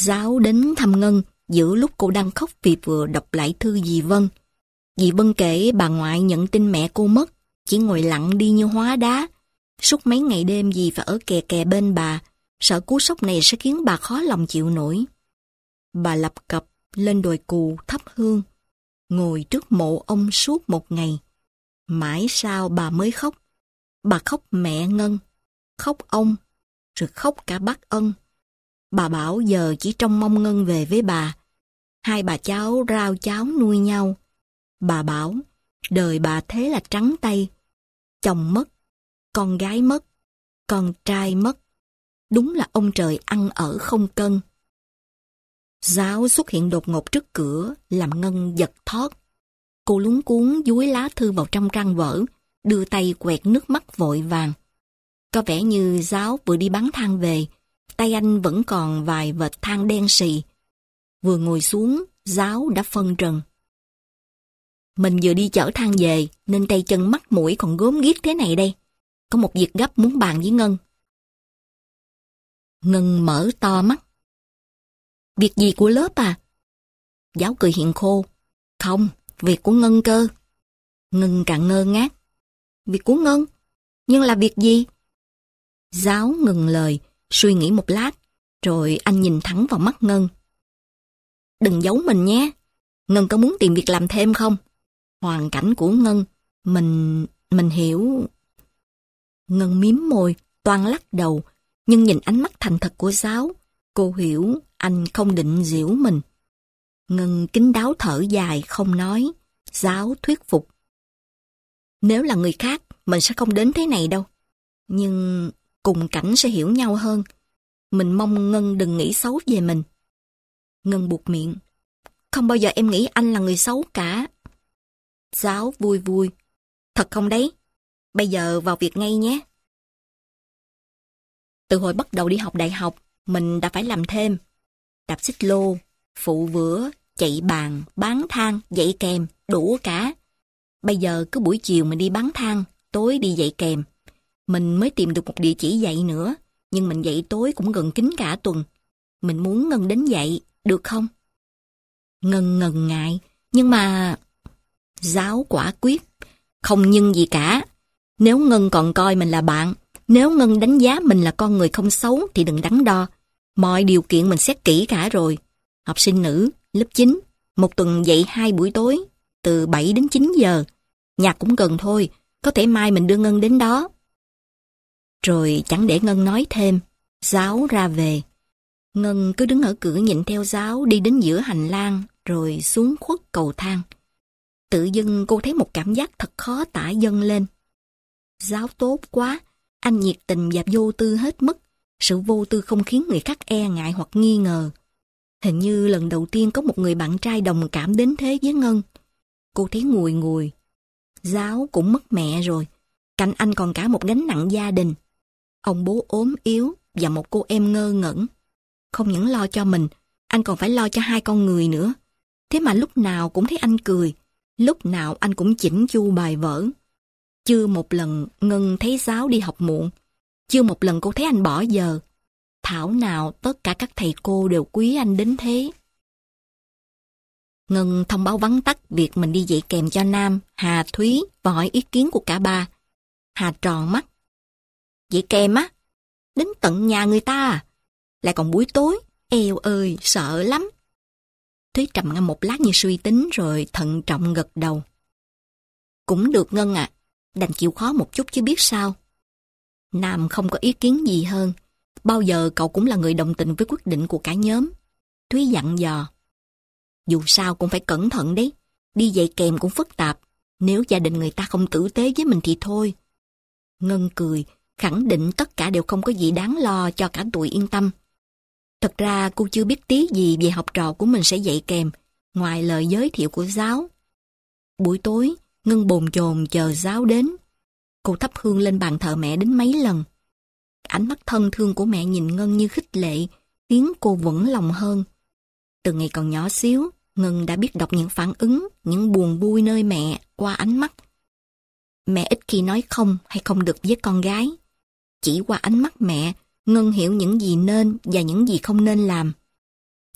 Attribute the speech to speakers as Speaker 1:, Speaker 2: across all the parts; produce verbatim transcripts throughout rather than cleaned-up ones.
Speaker 1: Giáo đến thăm Ngân giữa lúc cô đang khóc vì vừa đọc lại thư dì Vân. Dì Vân kể bà ngoại nhận tin mẹ cô mất, chỉ ngồi lặng đi như hóa đá. Suốt mấy ngày đêm dì phải ở kè kè bên bà, sợ cú sốc này sẽ khiến bà khó lòng chịu nổi. Bà lập cập lên đồi cù thắp hương, ngồi trước mộ ông suốt một ngày. Mãi sau bà mới khóc. Bà khóc mẹ Ngân, khóc ông, rồi khóc cả bác Ân. Bà bảo giờ chỉ trông mong Ngân về với bà. Hai bà cháu rau cháo nuôi nhau. Bà bảo đời bà thế là trắng tay. Chồng mất, con gái mất, con trai mất. Đúng là ông trời ăn ở không cân. Giáo xuất hiện đột ngột trước cửa, làm Ngân giật thót. Cô luống cuống dúi lá thư vào trong trang vở, đưa tay quẹt nước mắt vội vàng. Có vẻ như Giáo vừa đi bán than về, tay anh vẫn còn vài vệt than đen sì. Vừa ngồi xuống, Giáo đã phân trần. Mình vừa đi chở than về, nên tay chân mắt mũi còn gớm ghiếc thế này đây. Có một việc gấp muốn bàn với Ngân. Ngân mở to mắt. Việc gì của lớp à? Giáo cười hiền khô. Không, việc của Ngân cơ. Ngân càng ngơ ngác. Việc của Ngân? Nhưng là việc gì? Giáo ngừng lời, suy nghĩ một lát, rồi anh nhìn thẳng vào mắt Ngân. Đừng giấu mình nhé. Ngân có muốn tìm việc làm thêm không? Hoàn cảnh của Ngân, mình... mình hiểu... Ngân miếm môi, toan lắc đầu, nhưng nhìn ánh mắt thành thật của Giáo, cô hiểu anh không định giễu mình. Ngân kín đáo thở dài không nói. Giáo thuyết phục. Nếu là người khác, mình sẽ không đến thế này đâu. Nhưng cùng cảnh sẽ hiểu nhau hơn. Mình mong Ngân đừng nghĩ xấu về mình. Ngân buột miệng. Không bao giờ em nghĩ anh là người xấu cả. Giáo vui vui. Thật không đấy? Bây giờ vào việc ngay nhé. Từ hồi bắt đầu đi học đại học, mình đã phải làm thêm. Đạp xích lô, phụ vữa, chạy bàn, bán than, dạy kèm, đủ cả. Bây giờ cứ buổi chiều mình đi bán than, tối đi dạy kèm. Mình mới tìm được một địa chỉ dạy nữa, nhưng mình dạy tối cũng gần kín cả tuần. Mình muốn Ngân đến dạy, được không? Ngân ngần ngại, nhưng mà... Giáo quả quyết. Không nhưng gì cả. Nếu Ngân còn coi mình là bạn, nếu Ngân đánh giá mình là con người không xấu thì đừng đắn đo. Mọi điều kiện mình xét kỹ cả rồi. Học sinh nữ, lớp chín, một tuần dạy hai buổi tối, từ bảy đến chín giờ. Nhà cũng gần thôi, có thể mai mình đưa Ngân đến đó. Rồi chẳng để Ngân nói thêm, Giáo ra về. Ngân cứ đứng ở cửa nhìn theo Giáo đi đến giữa hành lang, rồi xuống khuất cầu thang. Tự dưng cô thấy một cảm giác thật khó tả dâng lên. Giáo tốt quá, anh nhiệt tình và vô tư hết mức. Sự vô tư không khiến người khác e ngại hoặc nghi ngờ. Hình như lần đầu tiên có một người bạn trai đồng cảm đến thế với Ngân. Cô thấy ngùi ngùi. Giáo cũng mất mẹ rồi. Cạnh anh còn cả một gánh nặng gia đình. Ông bố ốm yếu và một cô em ngơ ngẩn. Không những lo cho mình, anh còn phải lo cho hai con người nữa. Thế mà lúc nào cũng thấy anh cười. Lúc nào anh cũng chỉnh chu bài vở. Chưa một lần Ngân thấy Giáo đi học muộn. Chưa một lần cô thấy anh bỏ giờ. Thảo nào tất cả các thầy cô đều quý anh đến thế. Ngân thông báo vắn tắt việc mình đi dạy kèm cho Nam, Hà, Thúy và hỏi ý kiến của cả ba. Hà tròn mắt. Dạy kèm á? Đến tận nhà người ta à? Lại còn buổi tối? Eo ơi, sợ lắm. Thúy trầm ngâm một lát như suy tính rồi thận trọng gật đầu. Cũng được Ngân ạ, à, đành chịu khó một chút chứ biết sao. Nam không có ý kiến gì hơn. Bao giờ cậu cũng là người đồng tình với quyết định của cả nhóm. Thúy dặn dò. Dù sao cũng phải cẩn thận đấy. Đi dạy kèm cũng phức tạp. Nếu gia đình người ta không tử tế với mình thì thôi. Ngân cười, khẳng định tất cả đều không có gì đáng lo cho cả tụi yên tâm. Thật ra cô chưa biết tí gì về học trò của mình sẽ dạy kèm, ngoài lời giới thiệu của Giáo. Buổi tối, Ngân bồn chồn chờ Giáo đến. Cô thắp hương lên bàn thờ mẹ đến mấy lần. Ánh mắt thân thương của mẹ nhìn Ngân như khích lệ, khiến cô vững lòng hơn. Từ ngày còn nhỏ xíu, Ngân đã biết đọc những phản ứng, những buồn vui nơi mẹ qua ánh mắt. Mẹ ít khi nói không hay không được với con gái. Chỉ qua ánh mắt mẹ, Ngân hiểu những gì nên và những gì không nên làm.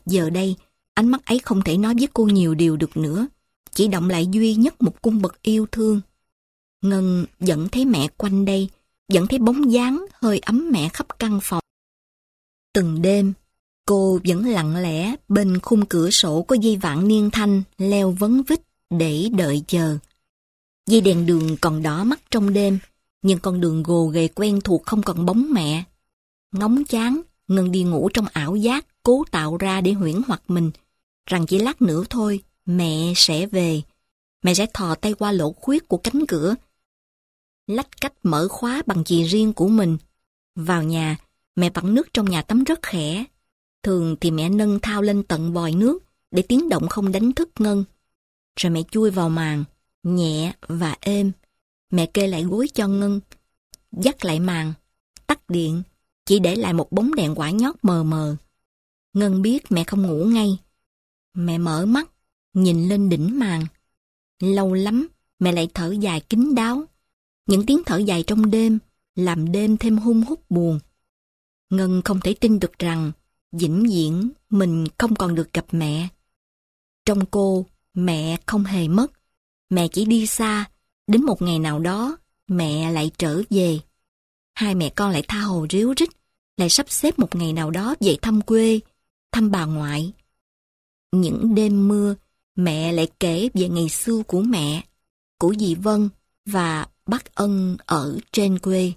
Speaker 1: Giờ đây, ánh mắt ấy không thể nói với cô nhiều điều được nữa, chỉ động lại duy nhất một cung bậc yêu thương. Ngân vẫn thấy mẹ quanh đây, vẫn thấy bóng dáng hơi ấm mẹ khắp căn phòng. Từng đêm, cô vẫn lặng lẽ bên khung cửa sổ có dây vạn niên thanh leo vấn vít để đợi chờ. Dây đèn đường còn đỏ mắt trong đêm, nhưng con đường gồ ghề quen thuộc không còn bóng mẹ. Ngóng chán, Ngân đi ngủ trong ảo giác cố tạo ra để huyễn hoặc mình, rằng chỉ lát nữa thôi, mẹ sẽ về. Mẹ sẽ thò tay qua lỗ khuyết của cánh cửa, lách cách mở khóa bằng chì riêng của mình. Vào nhà, mẹ vặn nước trong nhà tắm rất khẽ. Thường thì mẹ nâng thao lên tận vòi nước để tiếng động không đánh thức Ngân. Rồi mẹ chui vào màn, nhẹ và êm. Mẹ kê lại gối cho Ngân, dắt lại màn, tắt điện, chỉ để lại một bóng đèn quả nhót mờ mờ. Ngân biết mẹ không ngủ ngay. Mẹ mở mắt, nhìn lên đỉnh màn. Lâu lắm, mẹ lại thở dài kín đáo. Những tiếng thở dài trong đêm làm đêm thêm hun hút buồn. Ngân không thể tin được rằng vĩnh viễn mình không còn được gặp mẹ. Trong cô, mẹ không hề mất. Mẹ chỉ đi xa, đến một ngày nào đó, mẹ lại trở về. Hai mẹ con lại tha hồ ríu rít, lại sắp xếp một ngày nào đó về thăm quê, thăm bà ngoại. Những đêm mưa, mẹ lại kể về ngày xưa của mẹ, của dì Vân và bác Ân ở trên quê.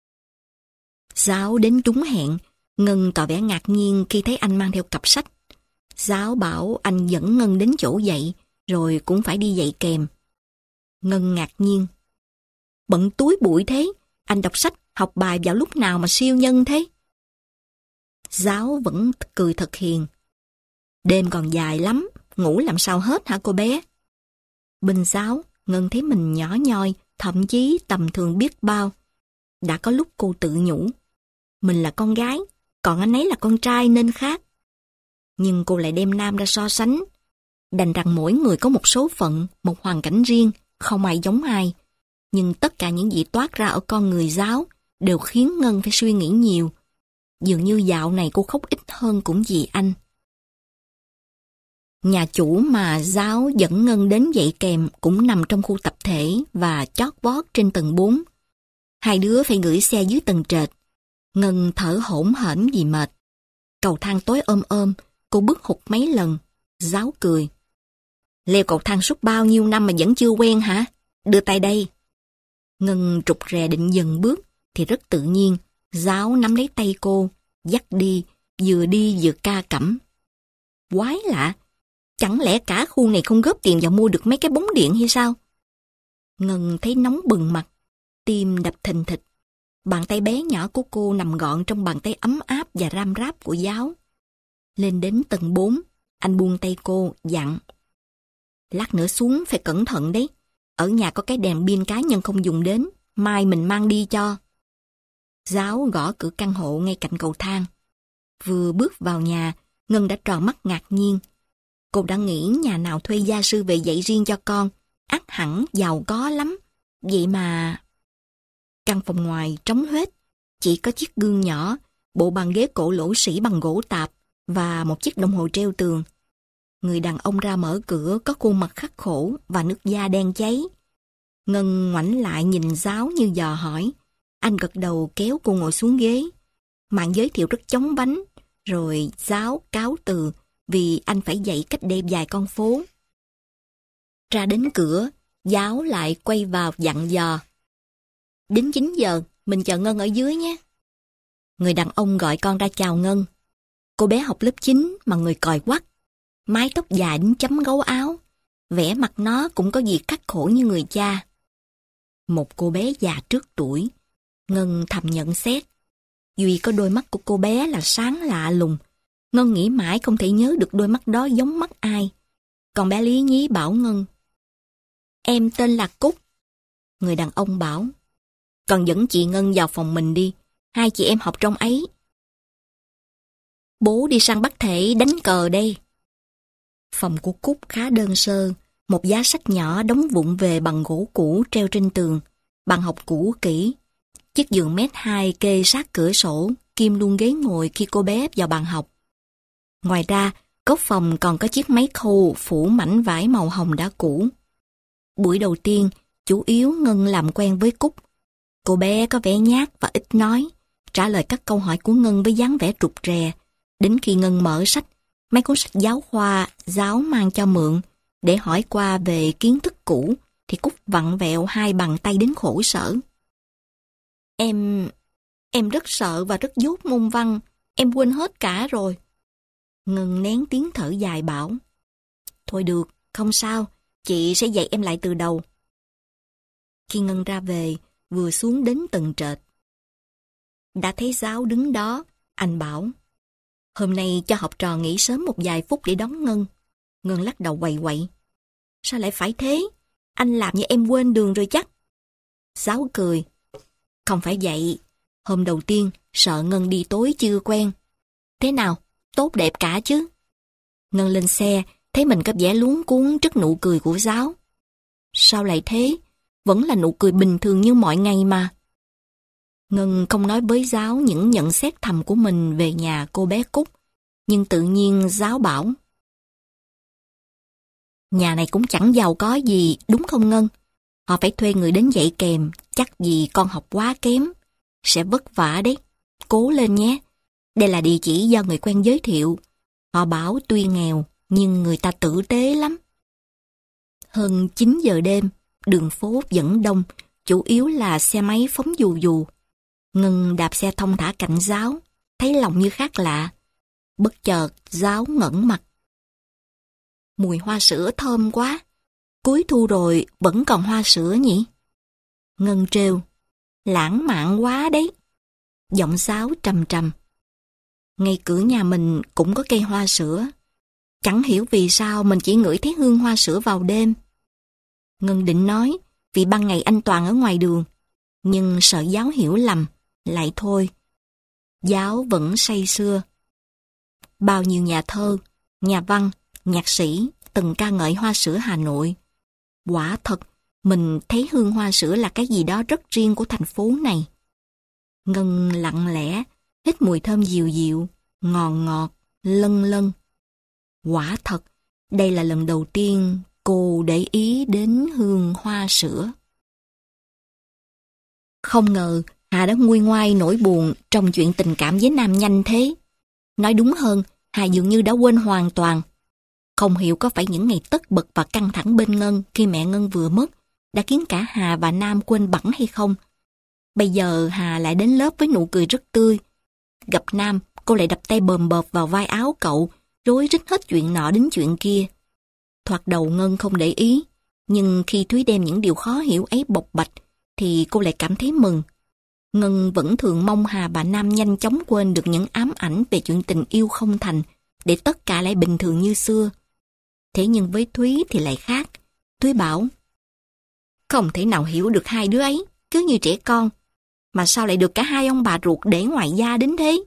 Speaker 1: Giáo đến trúng hẹn, Ngân tỏ vẻ ngạc nhiên khi thấy anh mang theo cặp sách. Giáo bảo anh dẫn Ngân đến chỗ dạy, rồi cũng phải đi dạy kèm. Ngân ngạc nhiên. Bận túi bụi thế, anh đọc sách, học bài vào lúc nào mà siêu nhân thế? Giáo vẫn cười thật hiền. Đêm còn dài lắm, ngủ làm sao hết hả cô bé? Bên Giáo, Ngân thấy mình nhỏ nhoi, thậm chí tầm thường biết bao. Đã có lúc cô tự nhủ, mình là con gái, còn anh ấy là con trai nên khác. Nhưng cô lại đem Nam ra so sánh. Đành rằng mỗi người có một số phận, một hoàn cảnh riêng, không ai giống ai. Nhưng tất cả những gì toát ra ở con người Giáo đều khiến Ngân phải suy nghĩ nhiều. Dường như dạo này cô khóc ít hơn cũng vì anh. Nhà chủ mà Giáo dẫn Ngân đến dạy kèm cũng nằm trong khu tập thể và chót vót trên tầng bốn. Hai đứa phải gửi xe dưới tầng trệt. Ngân thở hổn hển vì mệt. Cầu thang tối ôm ôm, cô bước hụt mấy lần. Giáo cười. Leo cầu thang suốt bao nhiêu năm mà vẫn chưa quen hả? Đưa tay đây. Ngân trục rè định dần bước, thì rất tự nhiên. Giáo nắm lấy tay cô, dắt đi, vừa đi vừa ca cẩm. Quái lạ, chẳng lẽ cả khu này không góp tiền vào mua được mấy cái bóng điện hay sao? Ngân thấy nóng bừng mặt, tim đập thình thịch. Bàn tay bé nhỏ của cô nằm gọn trong bàn tay ấm áp và ram ráp của Giáo. Lên đến tầng bốn, anh buông tay cô, dặn. Lát nữa xuống phải cẩn thận đấy. Ở nhà có cái đèn pin cá nhân không dùng đến, mai mình mang đi cho. Giáo gõ cửa căn hộ ngay cạnh cầu thang. Vừa bước vào nhà, Ngân đã tròn mắt ngạc nhiên. Cô đã nghĩ nhà nào thuê gia sư về dạy riêng cho con, ắt hẳn giàu có lắm. Vậy mà... Căn phòng ngoài trống hết, chỉ có chiếc gương nhỏ, bộ bàn ghế cổ lỗ sỉ bằng gỗ tạp và một chiếc đồng hồ treo tường. Người đàn ông ra mở cửa có khuôn mặt khắc khổ và nước da đen cháy. Ngân ngoảnh lại nhìn Giáo như dò hỏi. Anh gật đầu kéo cô ngồi xuống ghế. Màn giới thiệu rất chóng vánh, rồi Giáo cáo từ vì anh phải dạy cách đẹp vài con phố. Ra đến cửa, Giáo lại quay vào dặn dò. Đến chín giờ, mình chờ Ngân ở dưới nhé. Người đàn ông gọi con ra chào Ngân. Cô bé học lớp chín mà người còi quắt, mái tóc dài đến chấm gấu áo, vẻ mặt nó cũng có gì khắc khổ như người cha. Một cô bé già trước tuổi, Ngân thầm nhận xét. Duy có đôi mắt của cô bé là sáng lạ lùng. Ngân nghĩ mãi không thể nhớ được đôi mắt đó giống mắt ai. Còn bé lý nhí bảo Ngân. Em tên là Cúc. Người đàn ông bảo. Còn dẫn chị Ngân vào phòng mình đi. Hai chị em học trong ấy. Bố đi sang Bắc Thể đánh cờ đây. Phòng của Cúc khá đơn sơ. Một giá sách nhỏ đóng vụng về bằng gỗ cũ treo trên tường. Bàn học cũ kỹ. Chiếc giường mét hai kê sát cửa sổ, kim luôn ghế ngồi khi cô bé vào bàn học. Ngoài ra, Góc phòng còn có chiếc máy khô phủ mảnh vải màu hồng đã cũ. Buổi đầu tiên, chủ yếu Ngân làm quen với Cúc. Cô bé có vẻ nhát và ít nói, trả lời các câu hỏi của Ngân với dáng vẻ rụt rè. Đến khi Ngân mở sách, mấy cuốn sách giáo khoa giáo mang cho mượn, để hỏi qua về kiến thức cũ, thì Cúc vặn vẹo hai bàn tay đến khổ sở. Em... em rất sợ và rất dốt môn văn, em quên hết cả rồi. Ngân nén tiếng thở dài bảo. Thôi được, không sao, chị sẽ dạy em lại từ đầu. Khi Ngân ra về, vừa xuống đến tầng trệt, đã thấy giáo đứng đó, anh bảo. Hôm nay cho học trò nghỉ sớm một vài phút để đón Ngân. Ngân lắc đầu quậy quậy. Sao lại phải thế? Anh làm như em quên đường rồi chắc. Giáo cười. Không phải vậy. Hôm đầu tiên, sợ Ngân đi tối chưa quen. Thế nào? Tốt đẹp cả chứ. Ngân lên xe, thấy mình có vẻ luống cuống trước nụ cười của giáo. Sao lại thế? Vẫn là nụ cười bình thường như mọi ngày mà. Ngân không nói với giáo những nhận xét thầm của mình về nhà cô bé Cúc, nhưng tự nhiên giáo bảo. Nhà này cũng chẳng giàu có gì, đúng không Ngân? Họ phải thuê người đến dạy kèm, chắc vì con học quá kém. Sẽ vất vả đấy, cố lên nhé. Đây là địa chỉ do người quen giới thiệu. Họ bảo tuy nghèo, nhưng người ta tử tế lắm. Hơn chín giờ đêm, đường phố vẫn đông, chủ yếu là xe máy phóng dù dù. Ngân đạp xe thông thả cạnh giáo, thấy lòng như khác lạ. Bất chợt, giáo ngẩng mặt. Mùi hoa sữa thơm quá. Cuối thu rồi vẫn còn hoa sữa nhỉ? Ngân trêu. Lãng mạn quá đấy. Giọng giáo trầm trầm. Ngay cửa nhà mình cũng có cây hoa sữa. Chẳng hiểu vì sao mình chỉ ngửi thấy hương hoa sữa vào đêm. Ngân định nói, vì ban ngày anh toàn ở ngoài đường. Nhưng sợ giáo hiểu lầm, lại thôi. Giáo vẫn say sưa. Bao nhiêu nhà thơ, nhà văn, nhạc sĩ từng ca ngợi hoa sữa Hà Nội. Quả thật, mình thấy hương hoa sữa là cái gì đó rất riêng của thành phố này. Ngân lặng lẽ, hít mùi thơm dịu dịu, ngọt ngọt, lân lân. Quả thật, đây là lần đầu tiên cô để ý đến hương hoa sữa. Không ngờ, Hà đã nguôi ngoai nỗi buồn trong chuyện tình cảm với Nam nhanh thế. Nói đúng hơn, Hà dường như đã quên hoàn toàn. Không hiểu có phải những ngày tất bật và căng thẳng bên Ngân khi mẹ Ngân vừa mất đã khiến cả Hà và Nam quên bẵng hay không. Bây giờ Hà lại đến lớp với nụ cười rất tươi. Gặp Nam, cô lại đập tay bờm bợp vào vai áo cậu, rối rít hết chuyện nọ đến chuyện kia. Thoạt đầu Ngân không để ý, nhưng khi Thúy đem những điều khó hiểu ấy bộc bạch, thì cô lại cảm thấy mừng. Ngân vẫn thường mong Hà và Nam nhanh chóng quên được những ám ảnh về chuyện tình yêu không thành, để tất cả lại bình thường như xưa. Thế nhưng với Thúy thì lại khác. Thúy bảo, không thể nào hiểu được hai đứa ấy, cứ như trẻ con. Mà sao lại được cả hai ông bà ruột để ngoài gia đến thế?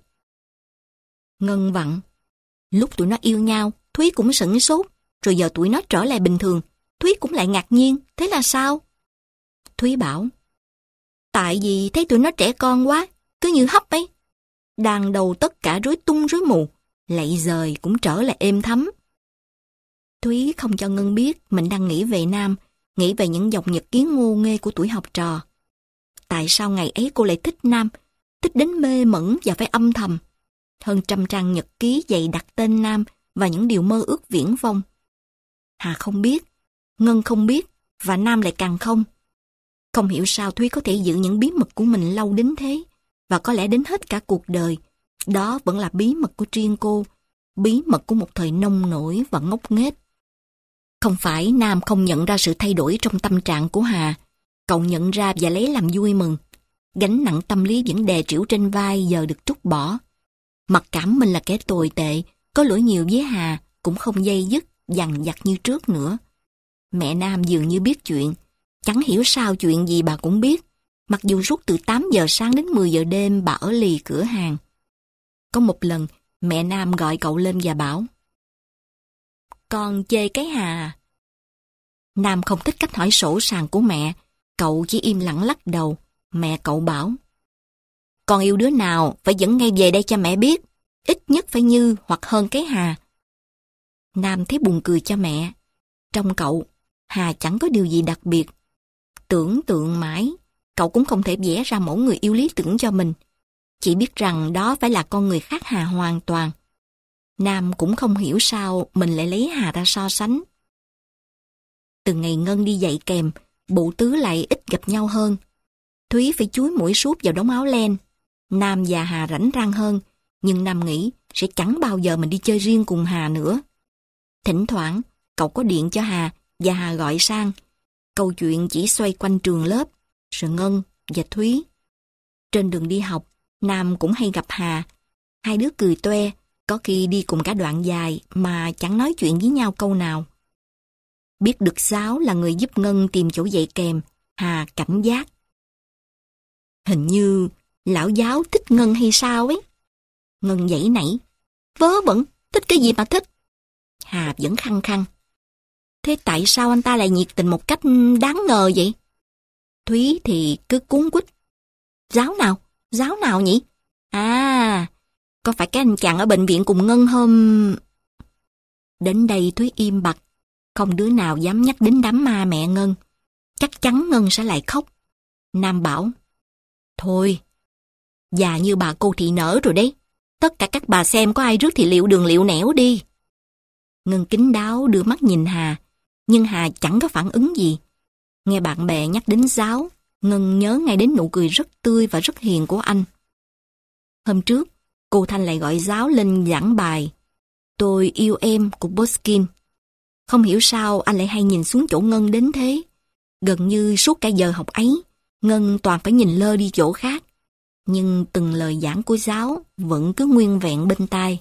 Speaker 1: Ngân vặn. Lúc tụi nó yêu nhau, Thúy cũng sửng sốt. Rồi giờ tụi nó trở lại bình thường, Thúy cũng lại ngạc nhiên. Thế là sao? Thúy bảo, tại vì thấy tụi nó trẻ con quá, cứ như hấp ấy. Đàn đầu tất cả rối tung rối mù, lạy giời cũng trở lại êm thấm. Thúy không cho Ngân biết mình đang nghĩ về Nam, nghĩ về những dòng nhật ký ngô nghê của tuổi học trò. Tại sao ngày ấy cô lại thích Nam, thích đến mê mẩn và phải âm thầm. Hơn trăm trang nhật ký dày đặt tên Nam và những điều mơ ước viển vông. Hà không biết, Ngân không biết, và Nam lại càng không. Không hiểu sao Thúy có thể giữ những bí mật của mình lâu đến thế, và có lẽ đến hết cả cuộc đời. Đó vẫn là bí mật của riêng cô, bí mật của một thời nông nổi và ngốc nghếch. Không phải Nam không nhận ra sự thay đổi trong tâm trạng của Hà. Cậu nhận ra và lấy làm vui mừng. Gánh nặng tâm lý vẫn đè trĩu trên vai giờ được trút bỏ. Mặc cảm mình là kẻ tồi tệ, có lỗi nhiều với Hà, cũng không dây dứt, dằn vặt như trước nữa. Mẹ Nam dường như biết chuyện. Chẳng hiểu sao chuyện gì bà cũng biết. Mặc dù suốt từ tám giờ sáng đến mười giờ đêm bà ở lì cửa hàng. Có một lần, mẹ Nam gọi cậu lên và bảo, con chê cái Hà. Nam không thích cách hỏi sổ sàng của mẹ. Cậu chỉ im lặng lắc đầu. Mẹ cậu bảo, con yêu đứa nào phải dẫn ngay về đây cho mẹ biết. Ít nhất phải như hoặc hơn cái Hà. Nam thấy buồn cười cho mẹ. Trong cậu, Hà chẳng có điều gì đặc biệt. Tưởng tượng mãi, cậu cũng không thể vẽ ra mẫu người yêu lý tưởng cho mình. Chỉ biết rằng đó phải là con người khác Hà hoàn toàn. Nam cũng không hiểu sao mình lại lấy Hà ra so sánh. Từ ngày Ngân đi dạy kèm, bộ tứ lại ít gặp nhau hơn. Thúy phải chúi mũi suốt vào đống áo len. Nam và Hà rảnh rang hơn, nhưng Nam nghĩ sẽ chẳng bao giờ mình đi chơi riêng cùng Hà nữa. Thỉnh thoảng, cậu có điện cho Hà và Hà gọi sang. Câu chuyện chỉ xoay quanh trường lớp, rồi Ngân và Thúy. Trên đường đi học, Nam cũng hay gặp Hà. Hai đứa cười toe, có khi đi cùng cả đoạn dài mà chẳng nói chuyện với nhau câu nào. Biết được Giáo là người giúp Ngân tìm chỗ dạy kèm, Hà cảnh giác. Hình như lão Giáo thích Ngân hay sao ấy. Ngân giãy nảy. Vớ vẩn, thích cái gì mà thích? Hà vẫn khăng khăng. Thế tại sao anh ta lại nhiệt tình một cách đáng ngờ vậy? Thúy thì cứ cuống quýt. Giáo nào? Giáo nào nhỉ? À, có phải cái anh chàng ở bệnh viện cùng Ngân hôm... Đến đây Thúy im bặt. Không đứa nào dám nhắc đến đám ma mẹ Ngân. Chắc chắn Ngân sẽ lại khóc. Nam bảo, thôi, già như bà cô thị nở rồi đấy. Tất cả các bà xem có ai rước thì liệu đường liệu nẻo đi. Ngân kín đáo đưa mắt nhìn Hà, nhưng Hà chẳng có phản ứng gì. Nghe bạn bè nhắc đến Giáo, Ngân nhớ ngay đến nụ cười rất tươi và rất hiền của anh. Hôm trước, cô Thanh lại gọi Giáo lên giảng bài Tôi yêu em của Boskin. Không hiểu sao anh lại hay nhìn xuống chỗ Ngân đến thế. Gần như suốt cả giờ học ấy, Ngân toàn phải nhìn lơ đi chỗ khác. Nhưng từng lời giảng của Giáo vẫn cứ nguyên vẹn bên tai.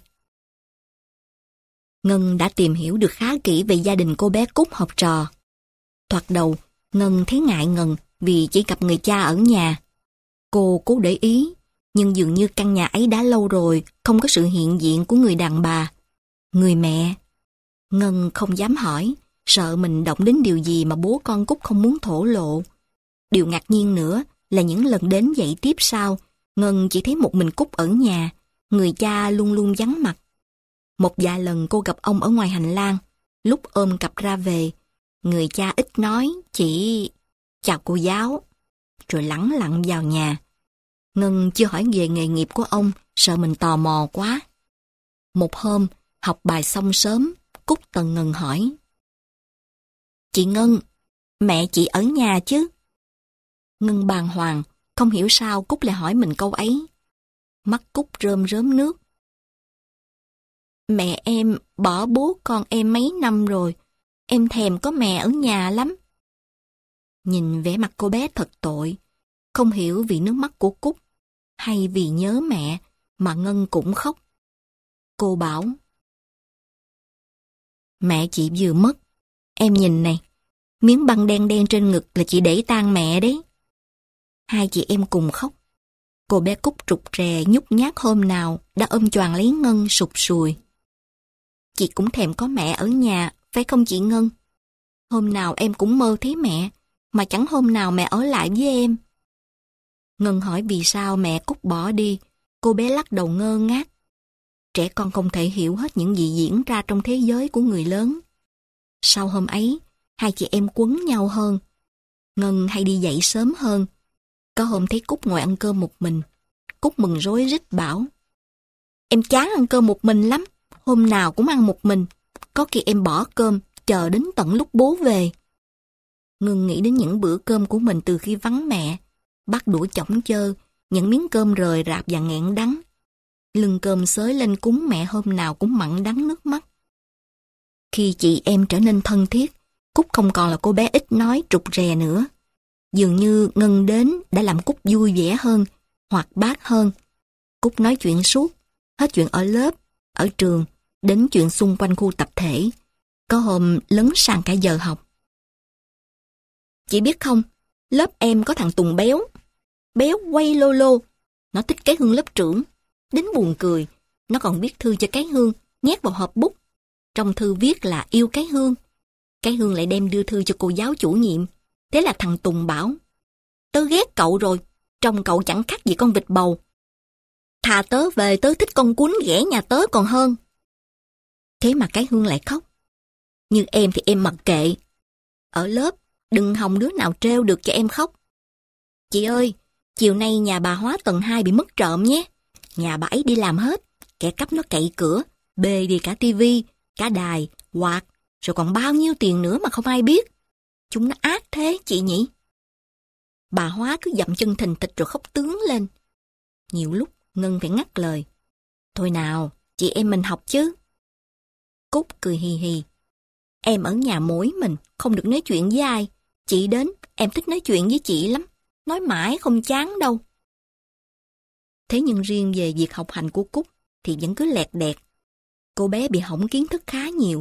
Speaker 1: Ngân đã tìm hiểu được khá kỹ về gia đình cô bé Cúc học trò. Thoạt đầu, Ngân thấy ngại ngần vì chỉ gặp người cha ở nhà. Cô cố để ý, nhưng dường như căn nhà ấy đã lâu rồi không có sự hiện diện của người đàn bà. Người mẹ. Ngân không dám hỏi, sợ mình động đến điều gì mà bố con Cúc không muốn thổ lộ. Điều ngạc nhiên nữa là những lần đến dạy tiếp sau, Ngân chỉ thấy một mình Cúc ở nhà, người cha luôn luôn vắng mặt. Một vài lần cô gặp ông ở ngoài hành lang, lúc ôm cặp ra về, người cha ít nói, chỉ chào cô Giáo, rồi lẳng lặng vào nhà. Ngân chưa hỏi về nghề nghiệp của ông, sợ mình tò mò quá. Một hôm, học bài xong sớm, Cúc tần ngần hỏi. Chị Ngân, mẹ chị ở nhà chứ? Ngân bàng hoàng, không hiểu sao Cúc lại hỏi mình câu ấy. Mắt Cúc rơm rớm nước. Mẹ em bỏ bố con em mấy năm rồi, em thèm có mẹ ở nhà lắm. Nhìn vẻ mặt cô bé thật tội, không hiểu vì nước mắt của Cúc hay vì nhớ mẹ mà Ngân cũng khóc. Cô bảo, mẹ chị vừa mất, em nhìn này, miếng băng đen đen trên ngực là chị để tang mẹ đấy. Hai chị em cùng khóc. Cô bé Cúc rụt rè nhút nhát hôm nào đã ôm choàng lấy Ngân sụt sùi. Chị cũng thèm có mẹ ở nhà, phải không chị Ngân? Hôm nào em cũng mơ thấy mẹ, mà chẳng hôm nào mẹ ở lại với em. Ngân hỏi vì sao mẹ Cúc bỏ đi, cô bé lắc đầu ngơ ngác. Trẻ con không thể hiểu hết những gì diễn ra trong thế giới của người lớn. Sau hôm ấy, hai chị em quấn nhau hơn. Ngân hay đi dậy sớm hơn. Có hôm thấy Cúc ngồi ăn cơm một mình. Cúc mừng rối rít bảo, em chán ăn cơm một mình lắm, hôm nào cũng ăn một mình. Có khi em bỏ cơm, chờ đến tận lúc bố về. Ngân nghĩ đến những bữa cơm của mình từ khi vắng mẹ, bắt đũa chỏng chơ, những miếng cơm rời rạp và nghẹn đắng. Lưng cơm xới lên cúng mẹ hôm nào cũng mặn đắng nước mắt. Khi chị em trở nên thân thiết, Cúc không còn là cô bé ít nói trục rè nữa. Dường như Ngân đến đã làm Cúc vui vẻ hơn, hoạt bát hơn. Cúc nói chuyện suốt, hết chuyện ở lớp, ở trường, đến chuyện xung quanh khu tập thể. Có hôm lấn sang cả giờ học. Chị biết không, lớp em có thằng Tùng béo. Béo quay lô lô. Nó thích cái Hương lớp trưởng. Đến buồn cười, nó còn viết thư cho cái Hương, nhét vào hộp bút. Trong thư viết là yêu cái Hương. Cái Hương lại đem đưa thư cho cô giáo chủ nhiệm. Thế là thằng Tùng bảo, tớ ghét cậu rồi, trông cậu chẳng khác gì con vịt bầu. Thà tớ về tớ thích con cún ghẻ nhà tớ còn hơn. Thế mà cái Hương lại khóc. Như em thì em mặc kệ. Ở lớp, đừng hòng đứa nào trêu được cho em khóc. Chị ơi, chiều nay nhà bà Hóa tầng hai bị mất trộm nhé. Nhà bà ấy đi làm hết, kẻ cắp nó cậy cửa, bê đi cả tivi, cả đài, quạt, rồi còn bao nhiêu tiền nữa mà không ai biết. Chúng nó ác thế chị nhỉ? Bà Hóa cứ dậm chân thình thịch rồi khóc tướng lên. Nhiều lúc Ngân phải ngắt lời. Thôi nào, chị em mình học chứ. Cúc cười hì hì. Em ở nhà mỗi mình, không được nói chuyện với ai. Chị đến, em thích nói chuyện với chị lắm. Nói mãi không chán đâu. Thế nhưng riêng về việc học hành của Cúc thì vẫn cứ lẹt đẹt. Cô bé bị hỏng kiến thức khá nhiều.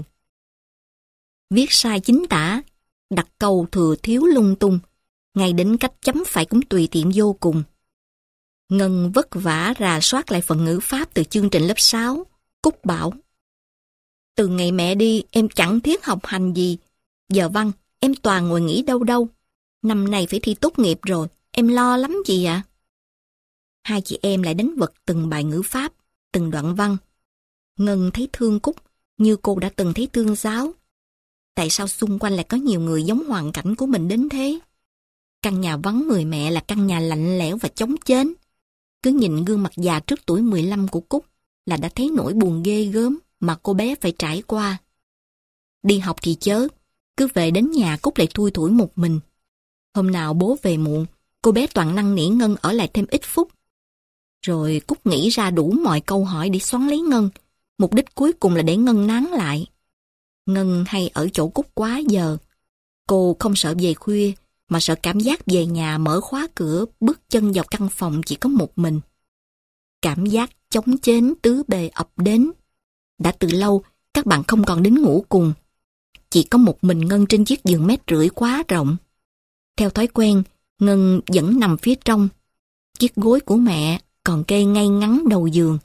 Speaker 1: Viết sai chính tả, đặt câu thừa thiếu lung tung, ngay đến cách chấm phẩy cũng tùy tiện vô cùng. Ngân vất vả rà soát lại phần ngữ pháp từ chương trình lớp sáu. Cúc bảo, từ ngày mẹ đi em chẳng thiết học hành gì. Giờ văn em toàn ngồi nghĩ đâu đâu. Năm nay phải thi tốt nghiệp rồi, em lo lắm chị ạ. Hai chị em lại đánh vật từng bài ngữ pháp, từng đoạn văn. Ngân thấy thương Cúc như cô đã từng thấy thương Giáo. Tại sao xung quanh lại có nhiều người giống hoàn cảnh của mình đến thế? Căn nhà vắng người mẹ là căn nhà lạnh lẽo và chóng chến. Cứ nhìn gương mặt già trước tuổi mười lăm của Cúc là đã thấy nỗi buồn ghê gớm mà cô bé phải trải qua. Đi học thì chớ, cứ về đến nhà Cúc lại thui thủi một mình. Hôm nào bố về muộn, cô bé toàn năn nỉ Ngân ở lại thêm ít phút. Rồi Cúc nghĩ ra đủ mọi câu hỏi để xoắn lấy Ngân, mục đích cuối cùng là để Ngân nán lại. Ngân hay ở chỗ Cúc quá giờ. Cô không sợ về khuya, mà sợ cảm giác về nhà mở khóa cửa, bước chân vào căn phòng chỉ có một mình. Cảm giác chóng chến tứ bề ập đến. Đã từ lâu, các bạn không còn đến ngủ cùng. Chỉ có một mình Ngân trên chiếc giường mét rưỡi quá rộng. Theo thói quen, Ngân vẫn nằm phía trong. Chiếc gối của mẹ còn kê ngay ngắn đầu giường.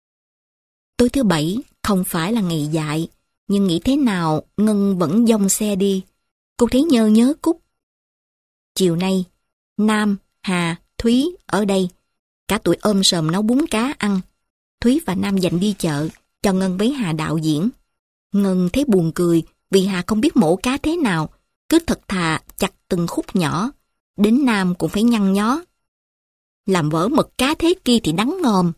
Speaker 1: Tối thứ bảy không phải là ngày dạy, nhưng nghĩ thế nào Ngân vẫn dông xe đi. Cô thấy nhớ nhớ Cúc. Chiều nay, Nam, Hà, Thúy ở đây. Cả tụi ôm sòm nấu bún cá ăn. Thúy và Nam dành đi chợ, cho Ngân với Hà đạo diễn. Ngân thấy buồn cười vì Hà không biết mổ cá thế nào, cứ thật thà chặt từng khúc nhỏ. Đến Nam cũng phải nhăn nhó. Làm vỡ mực cá thế kia thì đắng ngòm.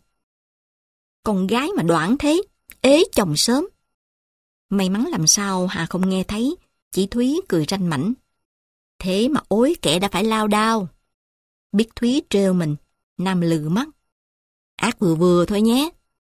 Speaker 1: Con gái mà đoản thế, ế chồng sớm. May mắn làm sao Hà không nghe thấy, chỉ Thúy cười ranh mảnh. Thế mà ối kẻ đã phải lao đao. Biết Thúy trêu mình, Nam lừ mắt. Ác vừa vừa thôi nhé.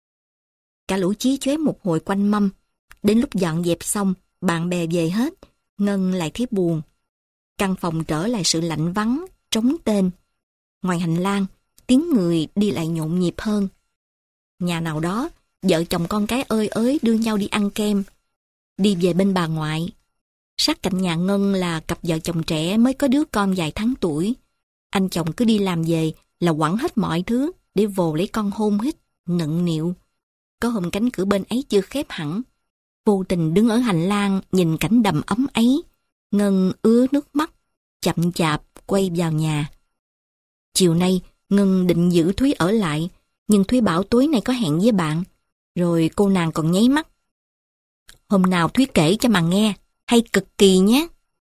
Speaker 1: Cả lũ chí chóe một hồi quanh mâm. Đến lúc dọn dẹp xong, bạn bè về hết, Ngân lại thấy buồn. Căn phòng trở lại sự lạnh vắng, trống tên. Ngoài hành lang, tiếng người đi lại nhộn nhịp hơn. Nhà nào đó, vợ chồng con cái ơi ới đưa nhau đi ăn kem. Đi về bên bà ngoại. Sát cạnh nhà Ngân là cặp vợ chồng trẻ mới có đứa con vài tháng tuổi. Anh chồng cứ đi làm về là quẳng hết mọi thứ để vồ lấy con hôn hít, nựng nịu. Có hôm cánh cửa bên ấy chưa khép hẳn. Vô tình đứng ở hành lang nhìn cảnh đầm ấm ấy. Ngân ứa nước mắt, chậm chạp quay vào nhà. Chiều nay Ngân định giữ Thúy ở lại, nhưng Thúy bảo tối nay có hẹn với bạn. Rồi cô nàng còn nháy mắt. Hôm nào Thúy kể cho mà nghe, hay cực kỳ nhé.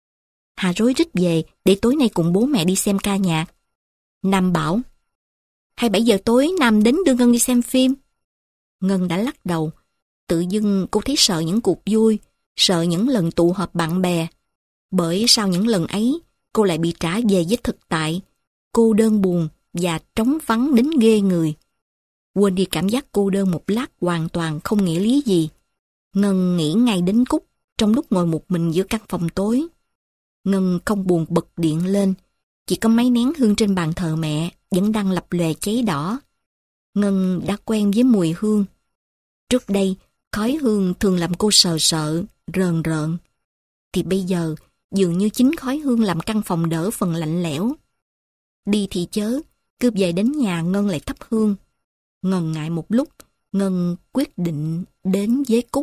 Speaker 1: Hà rối rít về để tối nay cùng bố mẹ đi xem ca nhạc. Nam bảo, hay bảy giờ tối Nam đến đưa Ngân đi xem phim. Ngân đã lắc đầu. Tự dưng cô thấy sợ những cuộc vui, sợ những lần tụ họp bạn bè. Bởi sau những lần ấy, cô lại bị trả về với thực tại. Cô đơn buồn và trống vắng đến ghê người. Quên đi cảm giác cô đơn một lát hoàn toàn không nghĩa lý gì. Ngân nghĩ ngay đến Cúc trong lúc ngồi một mình giữa căn phòng tối. Ngân không buồn bật điện lên. Chỉ có mấy nén hương trên bàn thờ mẹ vẫn đang lập lòe cháy đỏ. Ngân đã quen với mùi hương. Trước đây, khói hương thường làm cô sợ sợ, rờn rợn. Thì bây giờ, dường như chính khói hương làm căn phòng đỡ phần lạnh lẽo. Đi thì chớ, cứ về đến nhà Ngân lại thắp hương. Ngần ngại một lúc, Ngân quyết định đến với Cúc.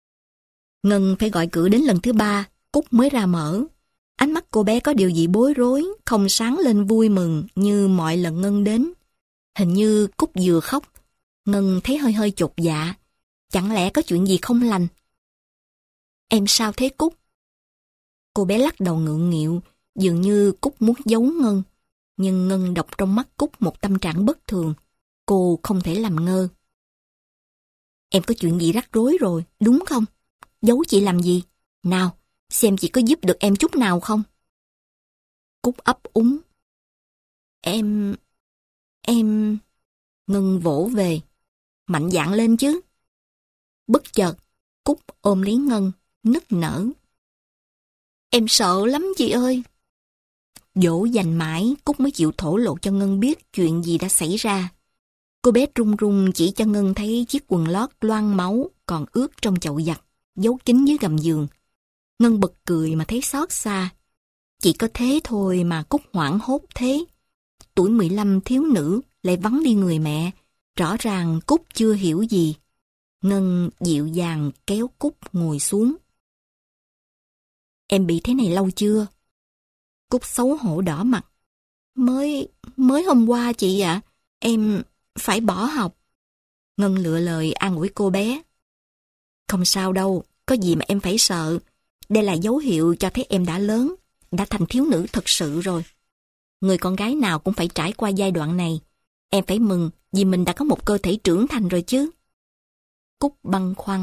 Speaker 1: Ngân phải gọi cửa đến lần thứ ba, Cúc mới ra mở. Ánh mắt cô bé có điều gì bối rối, không sáng lên vui mừng như mọi lần Ngân đến. Hình như Cúc vừa khóc. Ngân thấy hơi hơi chột dạ. Chẳng lẽ có chuyện gì không lành? Em sao thế Cúc? Cô bé lắc đầu ngượng nghịu, dường như Cúc muốn giấu Ngân. Nhưng Ngân đọc trong mắt Cúc một tâm trạng bất thường. Cô không thể làm ngơ. Em có chuyện gì rắc rối rồi, đúng không? Giấu chị làm gì? Nào, xem chị có giúp được em chút nào không? Cúc ấp úng. Em... Em... Ngân vỗ về. Mạnh dạn lên chứ. Bất chợt, Cúc ôm lấy Ngân, nức nở. Em sợ lắm chị ơi. Dỗ dành mãi, Cúc mới chịu thổ lộ cho Ngân biết chuyện gì đã xảy ra. Cô bé run run chỉ cho Ngân thấy chiếc quần lót loang máu còn ướt trong chậu giặt, giấu kín dưới gầm giường. Ngân bật cười mà thấy xót xa. Chỉ có thế thôi mà Cúc hoảng hốt thế. Tuổi mười lăm thiếu nữ lại vắng đi người mẹ. Rõ ràng Cúc chưa hiểu gì. Ngân dịu dàng kéo Cúc ngồi xuống. Em bị thế này lâu chưa? Cúc xấu hổ đỏ mặt. Mới, mới hôm qua chị ạ. Em phải bỏ học. Ngân lựa lời an ủi cô bé. Không sao đâu, có gì mà em phải sợ. Đây là dấu hiệu cho thấy em đã lớn, đã thành thiếu nữ thật sự rồi. Người con gái nào cũng phải trải qua giai đoạn này. Em phải mừng vì mình đã có một cơ thể trưởng thành rồi chứ. Cúc băn khoăn.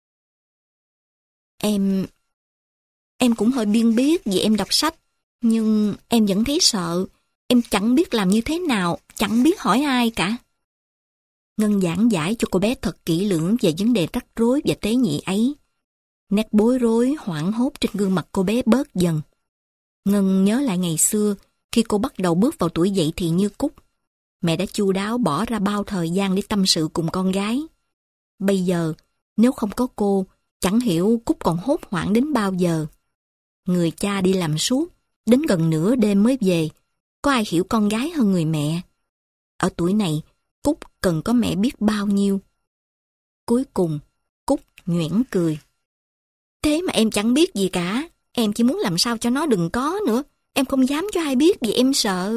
Speaker 1: Em... Em cũng hơi biên biết vì em đọc sách, nhưng em vẫn thấy sợ. Em chẳng biết làm như thế nào, chẳng biết hỏi ai cả. Ngân giảng giải cho cô bé thật kỹ lưỡng về vấn đề rắc rối và tế nhị ấy. Nét bối rối, hoảng hốt trên gương mặt cô bé bớt dần. Ngân nhớ lại ngày xưa, khi cô bắt đầu bước vào tuổi dậy thì như Cúc. Mẹ đã chu đáo bỏ ra bao thời gian để tâm sự cùng con gái. Bây giờ, nếu không có cô, chẳng hiểu Cúc còn hốt hoảng đến bao giờ. Người cha đi làm suốt, đến gần nửa đêm mới về. Có ai hiểu con gái hơn người mẹ? Ở tuổi này, Cúc cần có mẹ biết bao nhiêu. Cuối cùng, Cúc nhoẻn cười. Thế mà em chẳng biết gì cả. Em chỉ muốn làm sao cho nó đừng có nữa. Em không dám cho ai biết vì em sợ.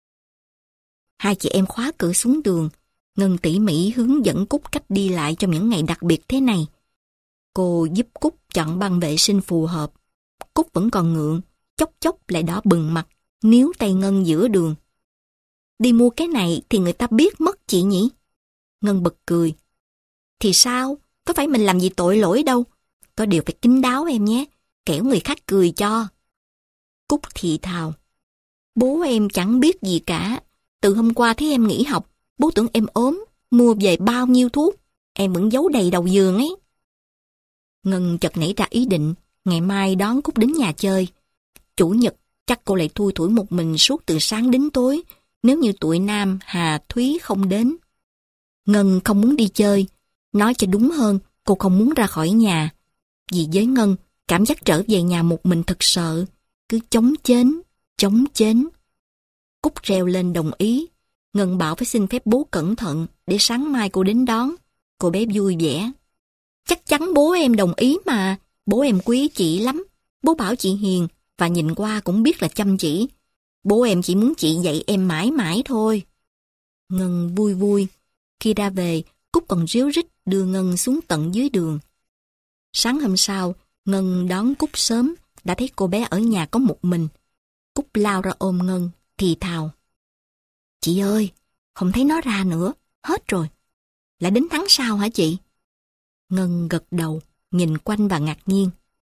Speaker 1: Hai chị em khóa cửa xuống đường. Ngân tỉ mỉ hướng dẫn Cúc cách đi lại trong những ngày đặc biệt thế này. Cô giúp Cúc chọn băng vệ sinh phù hợp. Cúc vẫn còn ngượng, chốc chốc lại đỏ bừng mặt, níu tay Ngân giữa đường. Đi mua cái này thì người ta biết mất chị nhỉ? Ngân bật cười. Thì sao? Có phải mình làm gì tội lỗi đâu. Có điều phải kín đáo em nhé, kẻo người khác cười cho. Cúc thì thào. Bố em chẳng biết gì cả. Từ hôm qua thấy em nghỉ học, bố tưởng em ốm, mua về bao nhiêu thuốc. Em vẫn giấu đầy đầu giường ấy. Ngân chợt nảy ra ý định, ngày mai đón Cúc đến nhà chơi. Chủ nhật, chắc cô lại thui thủi một mình suốt từ sáng đến tối, nếu như tụi Nam, Hà, Thúy không đến. Ngân không muốn đi chơi. Nói cho đúng hơn, cô không muốn ra khỏi nhà. Vì với Ngân, cảm giác trở về nhà một mình thật sợ. Cứ chống chến, chống chến. Cúc reo lên đồng ý. Ngân bảo phải xin phép bố cẩn thận để sáng mai cô đến đón. Cô bé vui vẻ. Chắc chắn bố em đồng ý mà. Bố em quý chị lắm. Bố bảo chị hiền và nhìn qua cũng biết là chăm chỉ. Bố em chỉ muốn chị dạy em mãi mãi thôi. Ngân vui vui. Khi ra về, Cúc còn ríu rít đưa Ngân xuống tận dưới đường. Sáng hôm sau, Ngân đón Cúc sớm, đã thấy cô bé ở nhà có một mình. Cúc lao ra ôm Ngân, thì thào. Chị ơi, không thấy nó ra nữa, hết rồi. Lại đến tháng sau hả chị? Ngân gật đầu, nhìn quanh và ngạc nhiên.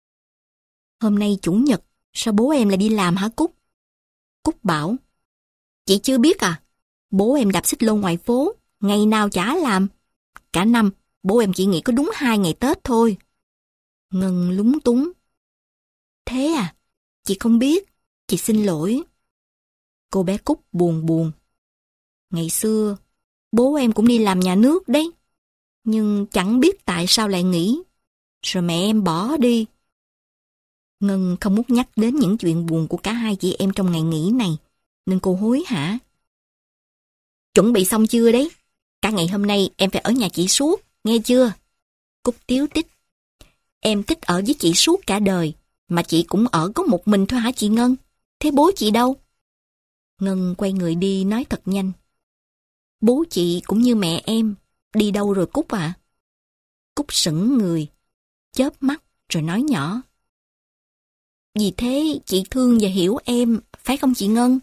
Speaker 1: Hôm nay chủ nhật, sao bố em lại đi làm hả Cúc? Cúc bảo. Chị chưa biết à? Bố em đạp xích lô ngoài phố, ngày nào chả làm. Cả năm, bố em chỉ nghỉ có đúng hai ngày Tết thôi. Ngân lúng túng. Thế à? Chị không biết. Chị xin lỗi. Cô bé Cúc buồn buồn. Ngày xưa, bố em cũng đi làm nhà nước đấy. Nhưng chẳng biết tại sao lại nghỉ. Rồi mẹ em bỏ đi. Ngân không muốn nhắc đến những chuyện buồn của cả hai chị em trong ngày nghỉ này, nên cô hối hả. Chuẩn bị xong chưa đấy? Cả ngày hôm nay em phải ở nhà chị suốt, nghe chưa? Cúc tiếu tích. Em thích ở với chị suốt cả đời, mà chị cũng ở có một mình thôi hả chị Ngân? Thế bố chị đâu? Ngân quay người đi nói thật nhanh. Bố chị cũng như mẹ em, đi đâu rồi Cúc ạ? À? Cúc sững người, chớp mắt, rồi nói nhỏ. Vì thế chị thương và hiểu em, phải không chị Ngân?